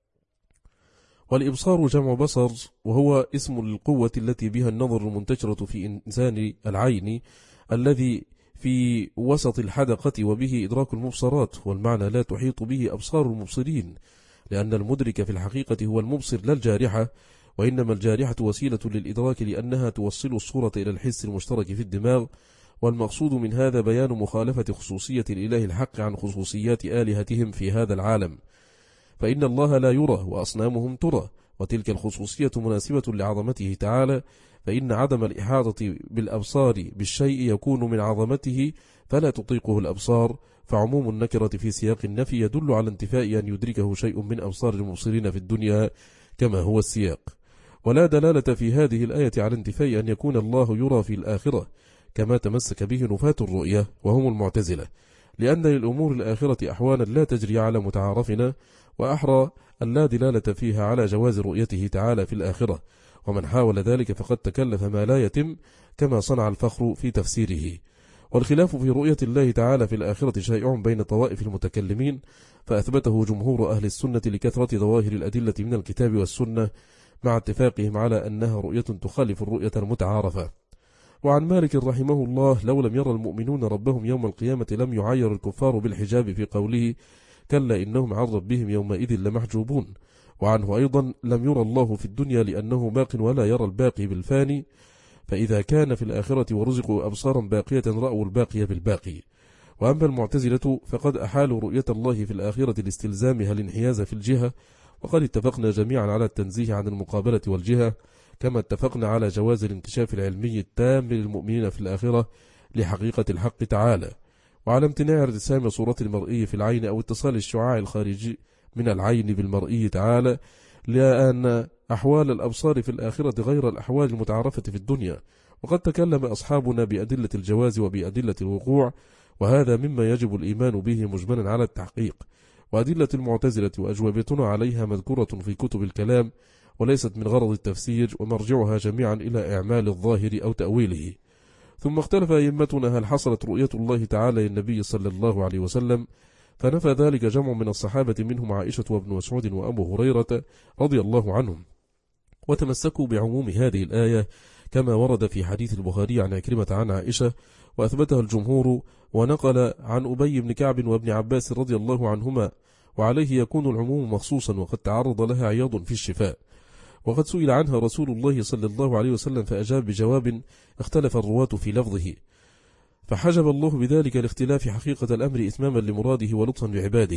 Speaker 1: والإبصار جمع بصر، وهو اسم للقوة التي بها النظر المنتشرة في إنسان العين الذي في وسط الحدقة، وبه إدراك المبصرات، والمعنى لا تحيط به أبصار المبصرين، لأن المدرك في الحقيقة هو المبصر لا الجارحة، وإنما الجارحة وسيلة للإدراك لأنها توصل الصورة إلى الحس المشترك في الدماغ. والمقصود من هذا بيان مخالفة خصوصية الإله الحق عن خصوصيات آلهتهم في هذا العالم، فإن الله لا يرى وأصنامهم ترى، وتلك الخصوصية مناسبة لعظمته تعالى، فإن عدم الإحاطة بالأبصار بالشيء يكون من عظمته فلا تطيقه الأبصار، فعموم النكرة في سياق النفي يدل على انتفاء أن يدركه شيء من أبصار المبصرين في الدنيا كما هو السياق. ولا دلالة في هذه الآية على انتفاء أن يكون الله يرى في الآخرة، كما تمسك به نفاة الرؤية وهم المعتزلة، لأن للأمور الآخرة أحوالا لا تجري على متعارفنا، وأحرى أن لا دلالة فيها على جواز رؤيته تعالى في الآخرة، ومن حاول ذلك فقد تكلف ما لا يتم، كما صنع الفخر في تفسيره. والخلاف في رؤية الله تعالى في الآخرة شائع بين طوائف المتكلمين، فأثبته جمهور أهل السنة لكثرة ظواهر الأدلة من الكتاب والسنة، مع اتفاقهم على أنها رؤية تخالف الرؤية المتعارفة. وعن مالك رحمه الله لو لم يرى المؤمنون ربهم يوم القيامة لم يعير الكفار بالحجاب في قوله كلا إنهم عن ربهم يومئذ لمحجوبون. وعنه أيضا لم يرى الله في الدنيا لأنه باق ولا يرى الباقي بالفاني، فإذا كان في الآخرة ورزقوا أبصارا باقية رأوا الباقي بالباقي. وأما المعتزلة فقد أحالوا رؤية الله في الآخرة لاستلزامها الانحياز في الجهة، وقد اتفقنا جميعا على التنزيه عن المقابلة والجهة، كما اتفقنا على جواز الانكشاف العلمي التام للمؤمنين في الآخرة لحقيقة الحق تعالى، وعلى امتناع ارتسام صورة المرئي في العين أو اتصال الشعاع الخارجي من العين بالمرئي تعالى، لأن أحوال الأبصار في الآخرة غير الأحوال المتعارفة في الدنيا. وقد تكلم أصحابنا بأدلة الجواز وبأدلة الوقوع، وهذا مما يجب الإيمان به مجملا على التحقيق. وأدلة المعتزلة وأجوبتنا عليها مذكورة في كتب الكلام، وليست من غرض التفسير، ومرجعها جميعا إلى إعمال الظاهر أو تأويله. ثم اختلف أئمتنا هل حصلت رؤية الله تعالى للنبي صلى الله عليه وسلم، فنفى ذلك جمع من الصحابة منهم عائشة وابن مسعود وأبو هريرة رضي الله عنهم، وتمسكوا بعموم هذه الآية كما ورد في حديث البخاري عن عكرمة عن عائشة، وأثبتها الجمهور، ونقل عن أبي بن كعب وابن عباس رضي الله عنهما، وعليه يكون العموم مخصوصا، وقد تعرض لها عياض في الشفاء. وقد سئل عنها رسول الله صلى الله عليه وسلم فأجاب بجواب اختلف الرواة في لفظه، فحجب الله بذلك لاختلاف حقيقة الأمر إتماما لمراده ولطفا بعباده.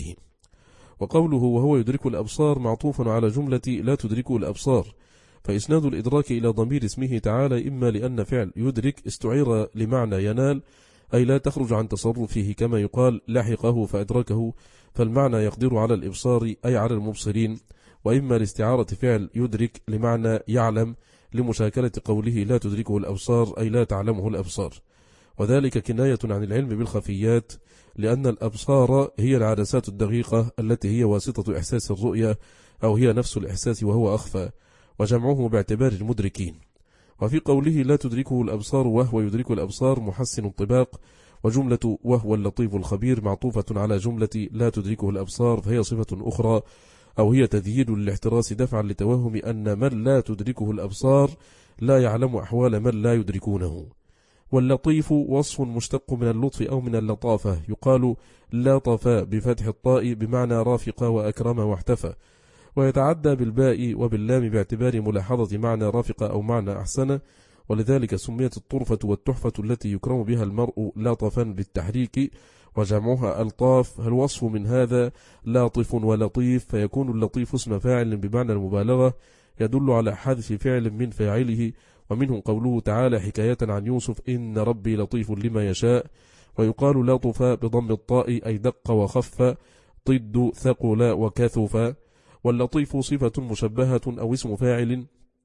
Speaker 1: وقوله وهو يدرك الأبصار معطوف على جملة لا تدركه الأبصار، فإسناد الإدراك إلى ضمير اسمه تعالى إما لأن فعل يدرك استعير لمعنى ينال، أي لا تخرج عن تصرفه، كما يقال لحقه فأدركه، فالمعنى يقدر على الإبصار أي على المبصرين، وإما لاستعارة فعل يدرك لمعنى يعلم، لمشاكلة قوله لا تدركه الأبصار أي لا تعلمه الأبصار، وذلك كناية عن العلم بالخفيات، لأن الأبصار هي العدسات الدقيقة التي هي واسطة إحساس الرؤية، أو هي نفس الإحساس وهو أخفى، وجمعه باعتبار المدركين. وفي قوله لا تدركه الأبصار وهو يدرك الأبصار محسن الطباق، وجملة وهو اللطيف الخبير معطوفة على جملة لا تدركه الأبصار، فهي صفة أخرى، أو هي تذييل للاحتراس دفعا لتوهم أن من لا تدركه الأبصار لا يعلم أحوال من لا يدركونه. واللطيف وصف مشتق من اللطف أو من اللطافة، يقال لطف بفتح الطاء بمعنى رافق وأكرم واحتفى، ويتعدى بالباء وباللام باعتبار ملاحظة معنى رافق أو معنى أحسن، ولذلك سميت الطرفة والتحفة التي يكرم بها المرء لاطفا بالتحريك، وجمعها ألطاف. الوصف من هذا لاطف ولطيف، فيكون اللطيف اسم فاعل بمعنى المبالغة يدل على حذف فعل من فاعله، ومنه قوله تعالى حكاية عن يوسف إن ربي لطيف لما يشاء. ويقال لطف بضم الطاء أي دق وخف، ضد ثقل وكثف. واللطيف صفة مشبهة أو اسم فاعل،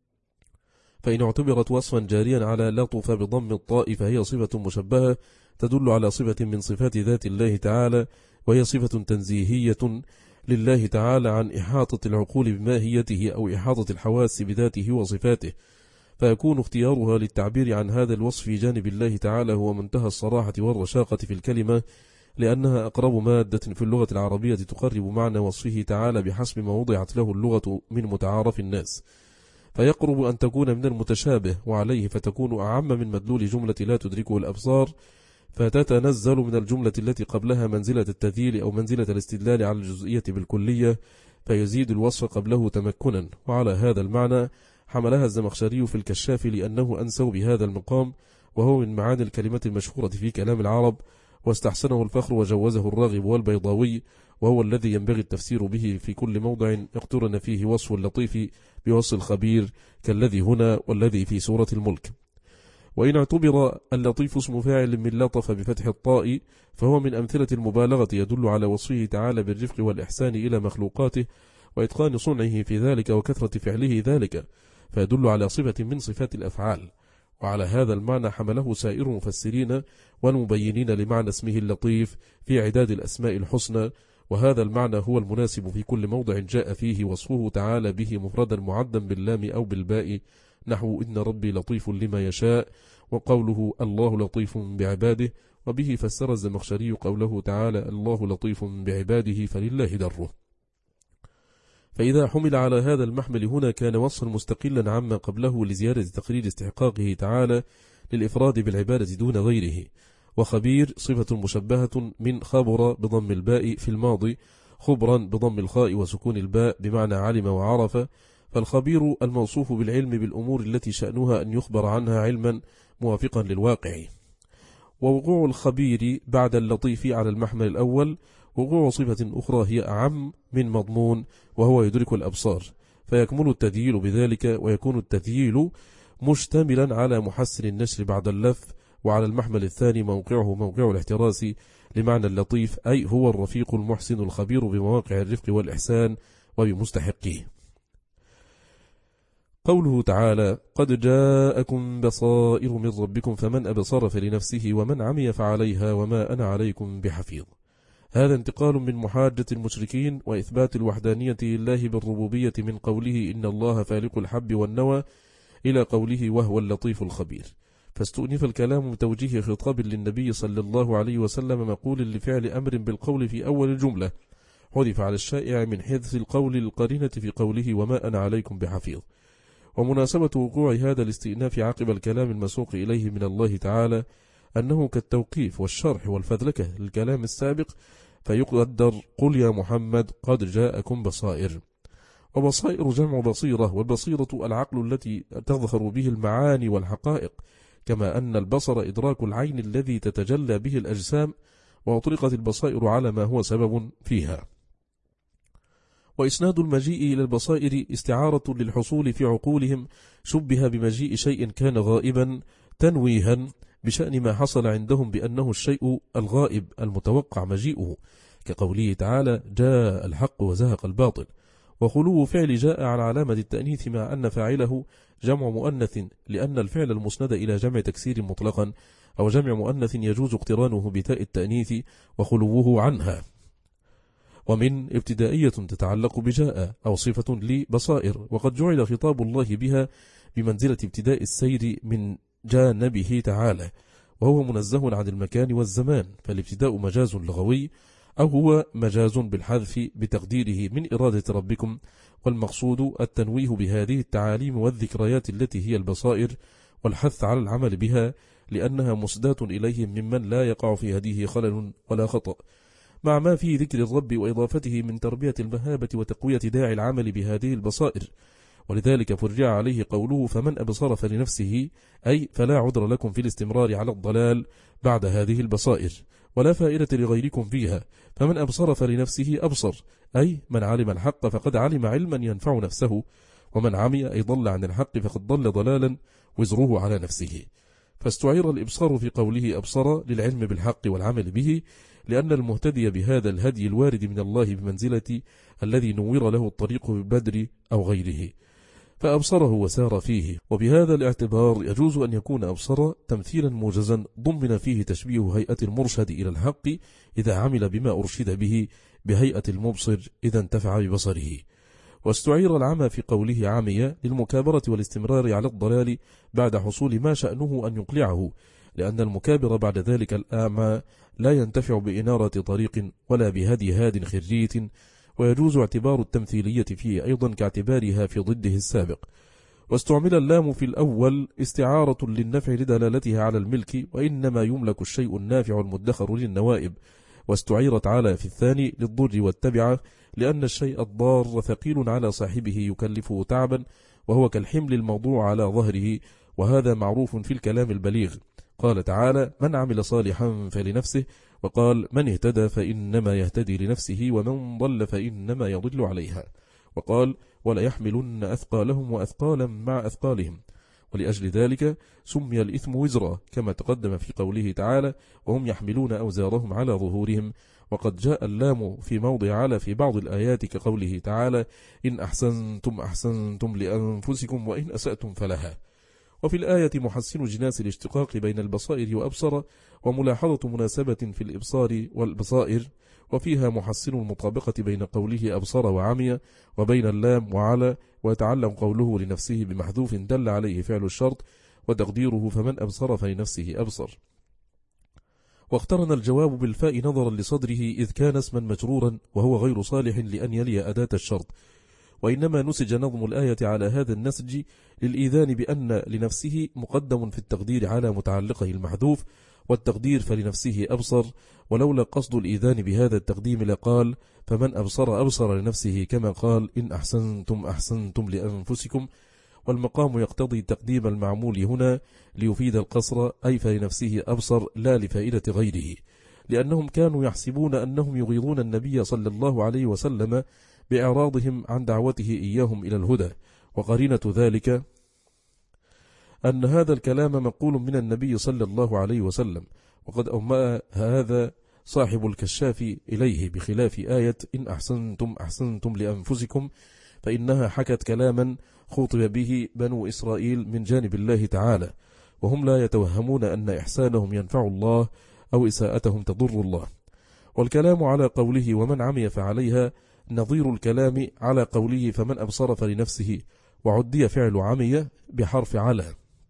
Speaker 1: فإن اعتبرت وصفا جاريا على لطف بضم الطاء فهي صفة مشبهة تدل على صفة من صفات ذات الله تعالى، وهي صفة تنزيهية لله تعالى عن إحاطة العقول بماهيته أو إحاطة الحواس بذاته وصفاته، فيكون اختيارها للتعبير عن هذا الوصف في جانب الله تعالى هو منتهى الصراحة والرشاقة في الكلمة، لأنها أقرب مادة في اللغة العربية تقرب معنى وصفه تعالى بحسب ما وضعت له اللغة من متعارف الناس، فيقرب أن تكون من المتشابه، وعليه فتكون أعم من مدلول جملة لا تدركه الأبصار، فتتنزل من الجملة التي قبلها منزلة التذييل أو منزلة الاستدلال على الجزئية بالكلية، فيزيد الوصف قبله تمكنا. وعلى هذا المعنى حملها الزمخشري في الكشاف لأنه أنسوا بهذا المقام، وهو من معاني الكلمة المشهورة في كلام العرب، واستحسنه الفخر وجوزه الراغب والبيضاوي، وهو الذي ينبغي التفسير به في كل موضع اقترن فيه وصف اللطيف بوصف الخبير، كالذي هنا والذي في سورة الملك. وإن اعتبر اللطيف اسم فاعل من لطف بفتح الطاء، فهو من أمثلة المبالغة يدل على وصفه تعالى بالرفق والإحسان إلى مخلوقاته، وإتقان صنعه في ذلك وكثرة فعله ذلك، فيدل على صفة من صفات الأفعال. وعلى هذا المعنى حمله سائر المفسرين والمبينين لمعنى اسمه اللطيف في عداد الأسماء الحسنى، وهذا المعنى هو المناسب في كل موضع جاء فيه وصفه تعالى به مفردا معدا باللام أو بالباء، نحو إن ربي لطيف لما يشاء، وقوله الله لطيف بعباده، وبه فسر الزمخشري قوله تعالى الله لطيف بعباده فلله دره. فإذا حمل على هذا المحمل هنا كان وصفا مستقلا عما قبله لزيادة تقرير استحقاقه تعالى للإفراد بالعبادة دون غيره. وخبير صفة مشبهة من خبر بضم الباء في الماضي، خبرا بضم الخاء وسكون الباء بمعنى علم وعرف، فالخبير الموصوف بالعلم بالأمور التي شأنها أن يخبر عنها علما موافقا للواقع. ووقوع الخبير بعد اللطيف على المحمل الأول وقوع صفة أخرى هي أعم من مضمون وهو يدرك الأبصار، فيكمل التذييل بذلك، ويكون التذييل مشتملا على محسن النشر بعد اللف، وعلى المحمل الثاني موقعه موقع الاحتراس لمعنى اللطيف، أي هو الرفيق المحسن الخبير بمواقع الرفق والإحسان وبمستحقيه. قوله تعالى: قد جاءكم بصائر من ربكم فمن أبصر فلنفسه ومن عمي فعليها وما أنا عليكم بحفيظ. هذا انتقال من محاجة المشركين وإثبات الوحدانية لله بالربوبية من قوله إن الله فالق الحب والنوى إلى قوله وهو اللطيف الخبير، فاستؤنف الكلام بتوجيه خطاب للنبي صلى الله عليه وسلم مقول لفعل أمر بالقول في أول الجملة، حذف على الشائع من حذف القول للقرينة في قوله وما أنا عليكم بحفيظ. ومناسبة وقوع هذا الاستئناف عقب الكلام المسوق إليه من الله تعالى أنه كالتوقيف والشرح والفذلكة للكلام السابق، فيقدر قل يا محمد قد جاءكم بصائر. وبصائر جمع بصيرة، والبصيرة العقل التي تظهر به المعاني والحقائق، كما أن البصر إدراك العين الذي تتجلى به الأجسام، وأطلقت البصائر على ما هو سبب فيها. وإسناد المجيء إلى البصائر استعارة للحصول في عقولهم شبه بمجيء شيء كان غائبا تنويها بشأن ما حصل عندهم بأنه الشيء الغائب المتوقع مجيئه، كقوله تعالى جاء الحق وزهق الباطل. وخلو فعل جاء على علامة التأنيث مع أن فاعله جمع مؤنث، لأن الفعل المسند إلى جمع تكسير مطلقا أو جمع مؤنث يجوز اقترانه بتاء التأنيث وخلوه عنها. ومن ابتدائية تتعلق بجاء أو صفة لبصائر، وقد جعل خطاب الله بها بمنزلة ابتداء السير من جانبه تعالى، وهو منزه عن المكان والزمان، فالابتداء مجاز لغوي أو هو مجاز بالحذف بتقديره من إرادة ربكم، والمقصود التنويه بهذه التعاليم والذكريات التي هي البصائر، والحث على العمل بها لأنها مسدات إليهم ممن لا يقع في هديه خلل ولا خطأ، مع ما في ذكر الرب وإضافته من تربية المهابة وتقوية داعي العمل بهذه البصائر. ولذلك فرجع عليه قوله فمن أبصر فلنفسه، أي فلا عذر لكم في الاستمرار على الضلال بعد هذه البصائر، ولا فائدة لغيركم فيها. فمن أبصر فلنفسه أبصر، أي من علم الحق فقد علم علما ينفع نفسه، ومن عمي أي ضل عن الحق فقد ضل ضلالا وزره على نفسه. فاستعير الإبصار في قوله أبصر للعلم بالحق والعمل به، لأن المهتدي بهذا الهدي الوارد من الله بمنزلة الذي نور له الطريق بالبدر أو غيره، فأبصره وسار فيه. وبهذا الاعتبار يجوز أن يكون أبصر تمثيلا موجزا ضمن فيه تشبيه هيئة المرشد إلى الحق إذا عمل بما أرشد به بهيئة المبصر إذا انتفع ببصره. واستعير العمى في قوله عمي للمكابرة والاستمرار على الضلال بعد حصول ما شأنه أن يقلعه، لأن المكابر بعد ذلك الأعمى لا ينتفع بإنارة طريق ولا بهدي هاد خريت. ويجوز اعتبار التمثيلية فيه أيضا كاعتبارها في ضده السابق. واستعمل اللام في الأول استعارة للنفع لدلالتها على الملك، وإنما يملك الشيء النافع المدخر للنوائب. واستعيرت على في الثاني للضر والتبعة، لأن الشيء الضار ثقيل على صاحبه يكلفه تعبا، وهو كالحمل الموضوع على ظهره، وهذا معروف في الكلام البليغ. قال تعالى من عمل صالحا فلنفسه، وقال من اهتدى فإنما يهتدي لنفسه ومن ضل فإنما يضل عليها، وقال ولا يحملن أثقالهم وأثقالا مع أثقالهم. ولأجل ذلك سمي الإثم وزرا، كما تقدم في قوله تعالى وهم يحملون أوزارهم على ظهورهم. وقد جاء اللام في موضع على في بعض الآيات كقوله تعالى إن أحسنتم أحسنتم لأنفسكم وإن أسأتم فلها. وفي الآية محسن جناس الاشتقاق بين البصائر وأبصر، وملاحظة مناسبة في الإبصار والبصائر، وفيها محسن المطابقة بين قوله أبصر وعمي وبين اللام وعلى. ويتعلم قوله لنفسه بمحذوف دل عليه فعل الشرط، وتقديره فمن أبصر فلنفسه أبصر. واقترن الجواب بالفاء نظرا لصدره إذ كان اسما مجرورا وهو غير صالح لأن يلي أداة الشرط، وإنما نسج نظم الآية على هذا النسج للإيذان بأن لنفسه مقدم في التقدير على متعلقه المحذوف، والتقدير فلنفسه أبصر. ولولا قصد الإيذان بهذا التقديم لقال فمن أبصر أبصر لنفسه، كما قال إن أحسنتم أحسنتم لأنفسكم. والمقام يقتضي تقديم المعمول هنا ليفيد القصر، أي فلنفسه أبصر لا لفائدة غيره، لأنهم كانوا يحسبون أنهم يغيظون النبي صلى الله عليه وسلم بإعراضهم عن دعوته إياهم إلى الهدى. وقرينة ذلك أن هذا الكلام مقول من النبي صلى الله عليه وسلم، وقد أومأ هذا صاحب الكشاف إليه، بخلاف آية إن أحسنتم أحسنتم لأنفسكم، فإنها حكت كلاما خطب به بنو إسرائيل من جانب الله تعالى، وهم لا يتوهمون أن إحسانهم ينفع الله أو إساءتهم تضر الله. والكلام على قوله ومن عمي فعليها نظير الكلام على قوله فمن أبصر فلنفسه، وعدي فعل عمي بحرف على،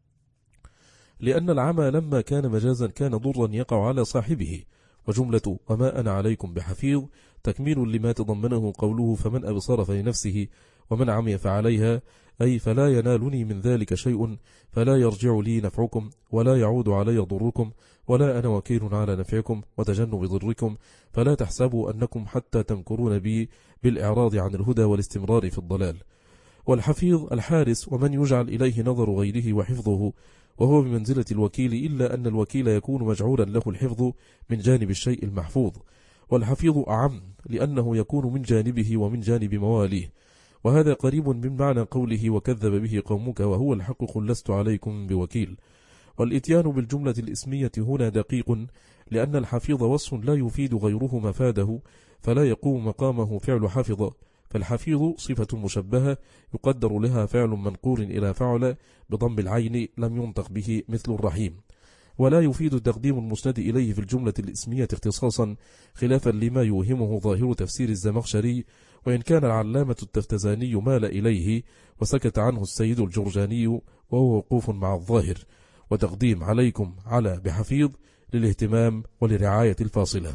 Speaker 1: لأن العمى لما كان مجازا كان ضرا يقع على صاحبه. وجملة وما أنا عليكم بحفيظ تكميل لما تضمنه قوله فمن أبصر فلنفسه ومن عمي فعليها، أي فلا ينالني من ذلك شيء، فلا يرجع لي نفعكم ولا يعود علي ضركم، ولا أنا وكيل على نفعكم وتجنب ضركم، فلا تحسبوا أنكم حتى تمكرون بي بالإعراض عن الهدى والاستمرار في الضلال. والحفيظ الحارس، ومن يجعل إليه نظر غيره وحفظه، وهو بمنزلة الوكيل، إلا أن الوكيل يكون مجعولا له الحفظ من جانب الشيء المحفوظ، والحفيظ أعم لأنه يكون من جانبه ومن جانب مواليه. وهذا قريب من معنى قوله وكذب به قومك وهو الحق قل لست عليكم بوكيل. والإتيان بالجملة الإسمية هنا دقيق، لأن الحفيظ وصف لا يفيد غيره مفاده، فلا يقوم مقامه فعل حفظ، فالحفيظ صفة مشبهة يقدر لها فعل منقول إلى فعل بضم العين لم ينطق به مثل الرحيم، ولا يفيد تقديم المسند إليه في الجملة الإسمية اختصاصا، خلافا لما يوهمه ظاهر تفسير الزمخشري، وإن كان العلامة التفتزاني مال إليه وسكت عنه السيد الجرجاني، وهو وقوف مع الظاهر، وتقديم عليكم على بحفيظ للاهتمام ولرعاية الفاصلة.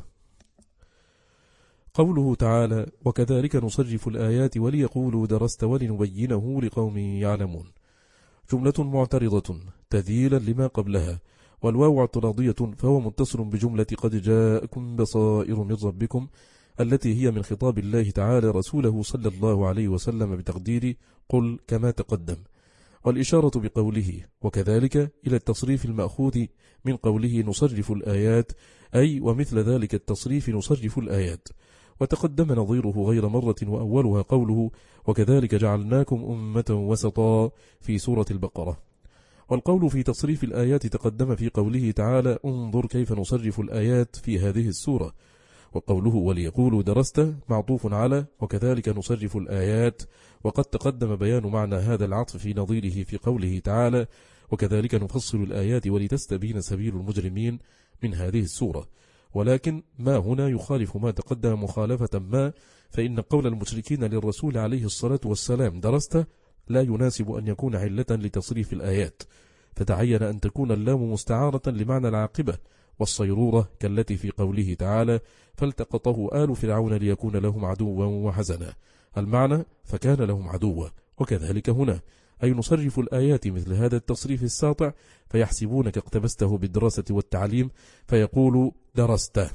Speaker 1: قوله تعالى وكذلك نصرف الآيات وليقولوا درست ولنبينه لقوم يعلمون، جملة معترضة تذييلا لما قبلها، والواو اعتراضية، فهو متصل بجملة قد جاءكم بصائر من ربكم، التي هي من خطاب الله تعالى رسوله صلى الله عليه وسلم بتقدير قل كما تقدم. والإشارة بقوله وكذلك إلى التصريف المأخوذ من قوله نصرف الآيات، أي ومثل ذلك التصريف نصرف الآيات. وتقدم نظيره غير مرة، وأولها قوله وكذلك جعلناكم أمة وسطا في سورة البقرة. والقول في تصريف الآيات تقدم في قوله تعالى انظر كيف نصرف الآيات في هذه السورة. وقوله وليقولوا درست معطوف على وكذلك نصرف الآيات، وقد تقدم بيان معنى هذا العطف في نظيره في قوله تعالى وكذلك نفصل الآيات ولتستبين سبيل المجرمين من هذه السورة. ولكن ما هنا يخالف ما تقدم مخالفة ما، فإن قول المشركين للرسول عليه الصلاة والسلام درست لا يناسب أن يكون علة لتصريف الآيات، فتعين أن تكون اللام مستعارة لمعنى العاقبة، والصيرورة كالتي في قوله تعالى فالتقطه آل فرعون ليكون لهم عدوا وحزنا، المعنى فكان لهم عدوا. وكذلك هنا أي نصرف الآيات مثل هذا التصريف الساطع، فيحسبونك اقتبسته بالدراسة والتعليم فيقول درست.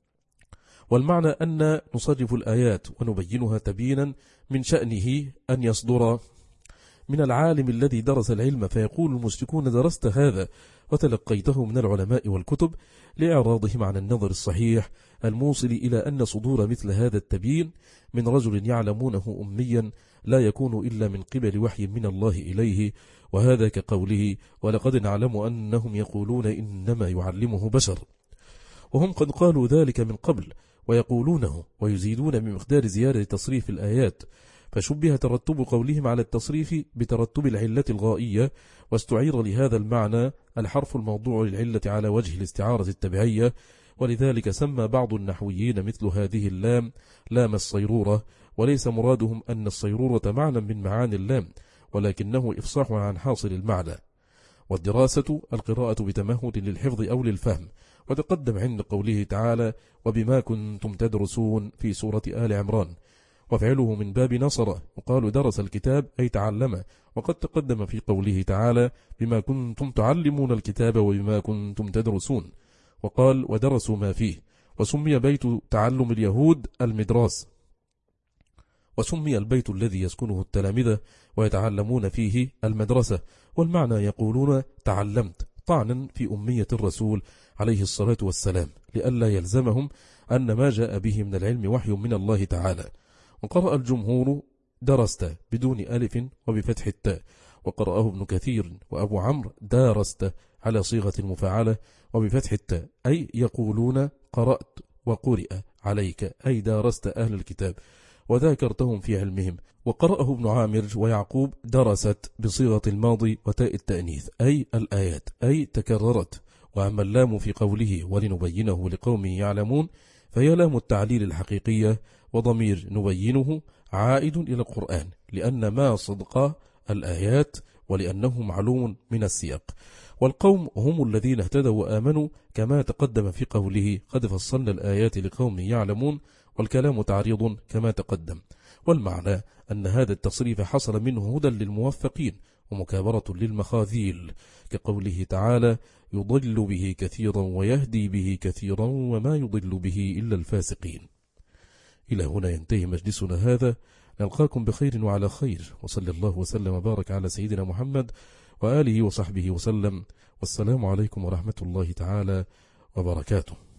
Speaker 1: والمعنى أن نصرف الآيات ونبينها تبينا من شأنه أن يصدر من العالم الذي درس العلم، فيقول المشركون درست هذا وتلقيته من العلماء والكتب، لإعراضهم عن النظر الصحيح الموصل إلى أن صدور مثل هذا التبيين من رجل يعلمونه أميا لا يكون إلا من قبل وحي من الله إليه، وهذا كقوله ولقد نعلم أنهم يقولون إنما يعلمه بشر، وهم قد قالوا ذلك من قبل ويقولونه ويزيدون بمقدار زيادة تصريف الآيات، فشبه ترتب قولهم على التصريف بترتب العلة الغائية، واستعير لهذا المعنى الحرف الموضوع للعلة على وجه الاستعارة التبعية، ولذلك سمى بعض النحويين مثل هذه اللام لام الصيرورة، وليس مرادهم أن الصيرورة معنى من معاني اللام، ولكنه إفصاح عن حاصل المعنى. والدراسة القراءة بتمهد للحفظ أو للفهم، وتقدم عند قوله تعالى وبما كنتم تدرسون في سورة آل عمران، وفعله من باب نصر، وقالوا درس الكتاب أي تعلم، وقد تقدم في قوله تعالى بما كنتم تعلمون الكتاب وبما كنتم تدرسون، وقال ودرسوا ما فيه، وسمي بيت تعلم اليهود المدراس. وسمي البيت الذي يسكنه التلامذة ويتعلمون فيه المدرسة، والمعنى يقولون تعلمت، طعنا في أمية الرسول عليه الصلاة والسلام، لئلا يلزمهم أن ما جاء به من العلم وحي من الله تعالى. وقرأ الجمهور درست بدون ألف وبفتح التاء، وقرأه ابن كثير وأبو عمرو دارست على صيغة المفاعلة وبفتح التاء، أي يقولون قرأت وقرئ عليك، أي دارست أهل الكتاب وذاكرتهم في علمهم. وقرأه ابن عامر ويعقوب درست بصيغة الماضي وتاء التأنيث، أي الآيات، أي تكررت. وأما اللام في قوله ولنبينه لقوم يعلمون فهي لام التعليل الحقيقية، وضمير نبينه عائد إلى القرآن، لأن ما صدق الآيات ولأنه معلوم من السياق. والقوم هم الذين اهتدوا وآمنوا، كما تقدم في قوله قد فصلنا الآيات لقوم يعلمون، والكلام تعريض كما تقدم. والمعنى أن هذا التصريف حصل منه هدى للموفقين ومكابرة للمخاذيل، كقوله تعالى يضل به كثيرا ويهدي به كثيرا وما يضل به إلا الفاسقين. إلى هنا ينتهي مجلسنا هذا، نلقاكم بخير وعلى خير، وصلى الله وسلم وبارك على سيدنا محمد وآله وصحبه وسلم، والسلام عليكم ورحمة الله تعالى وبركاته.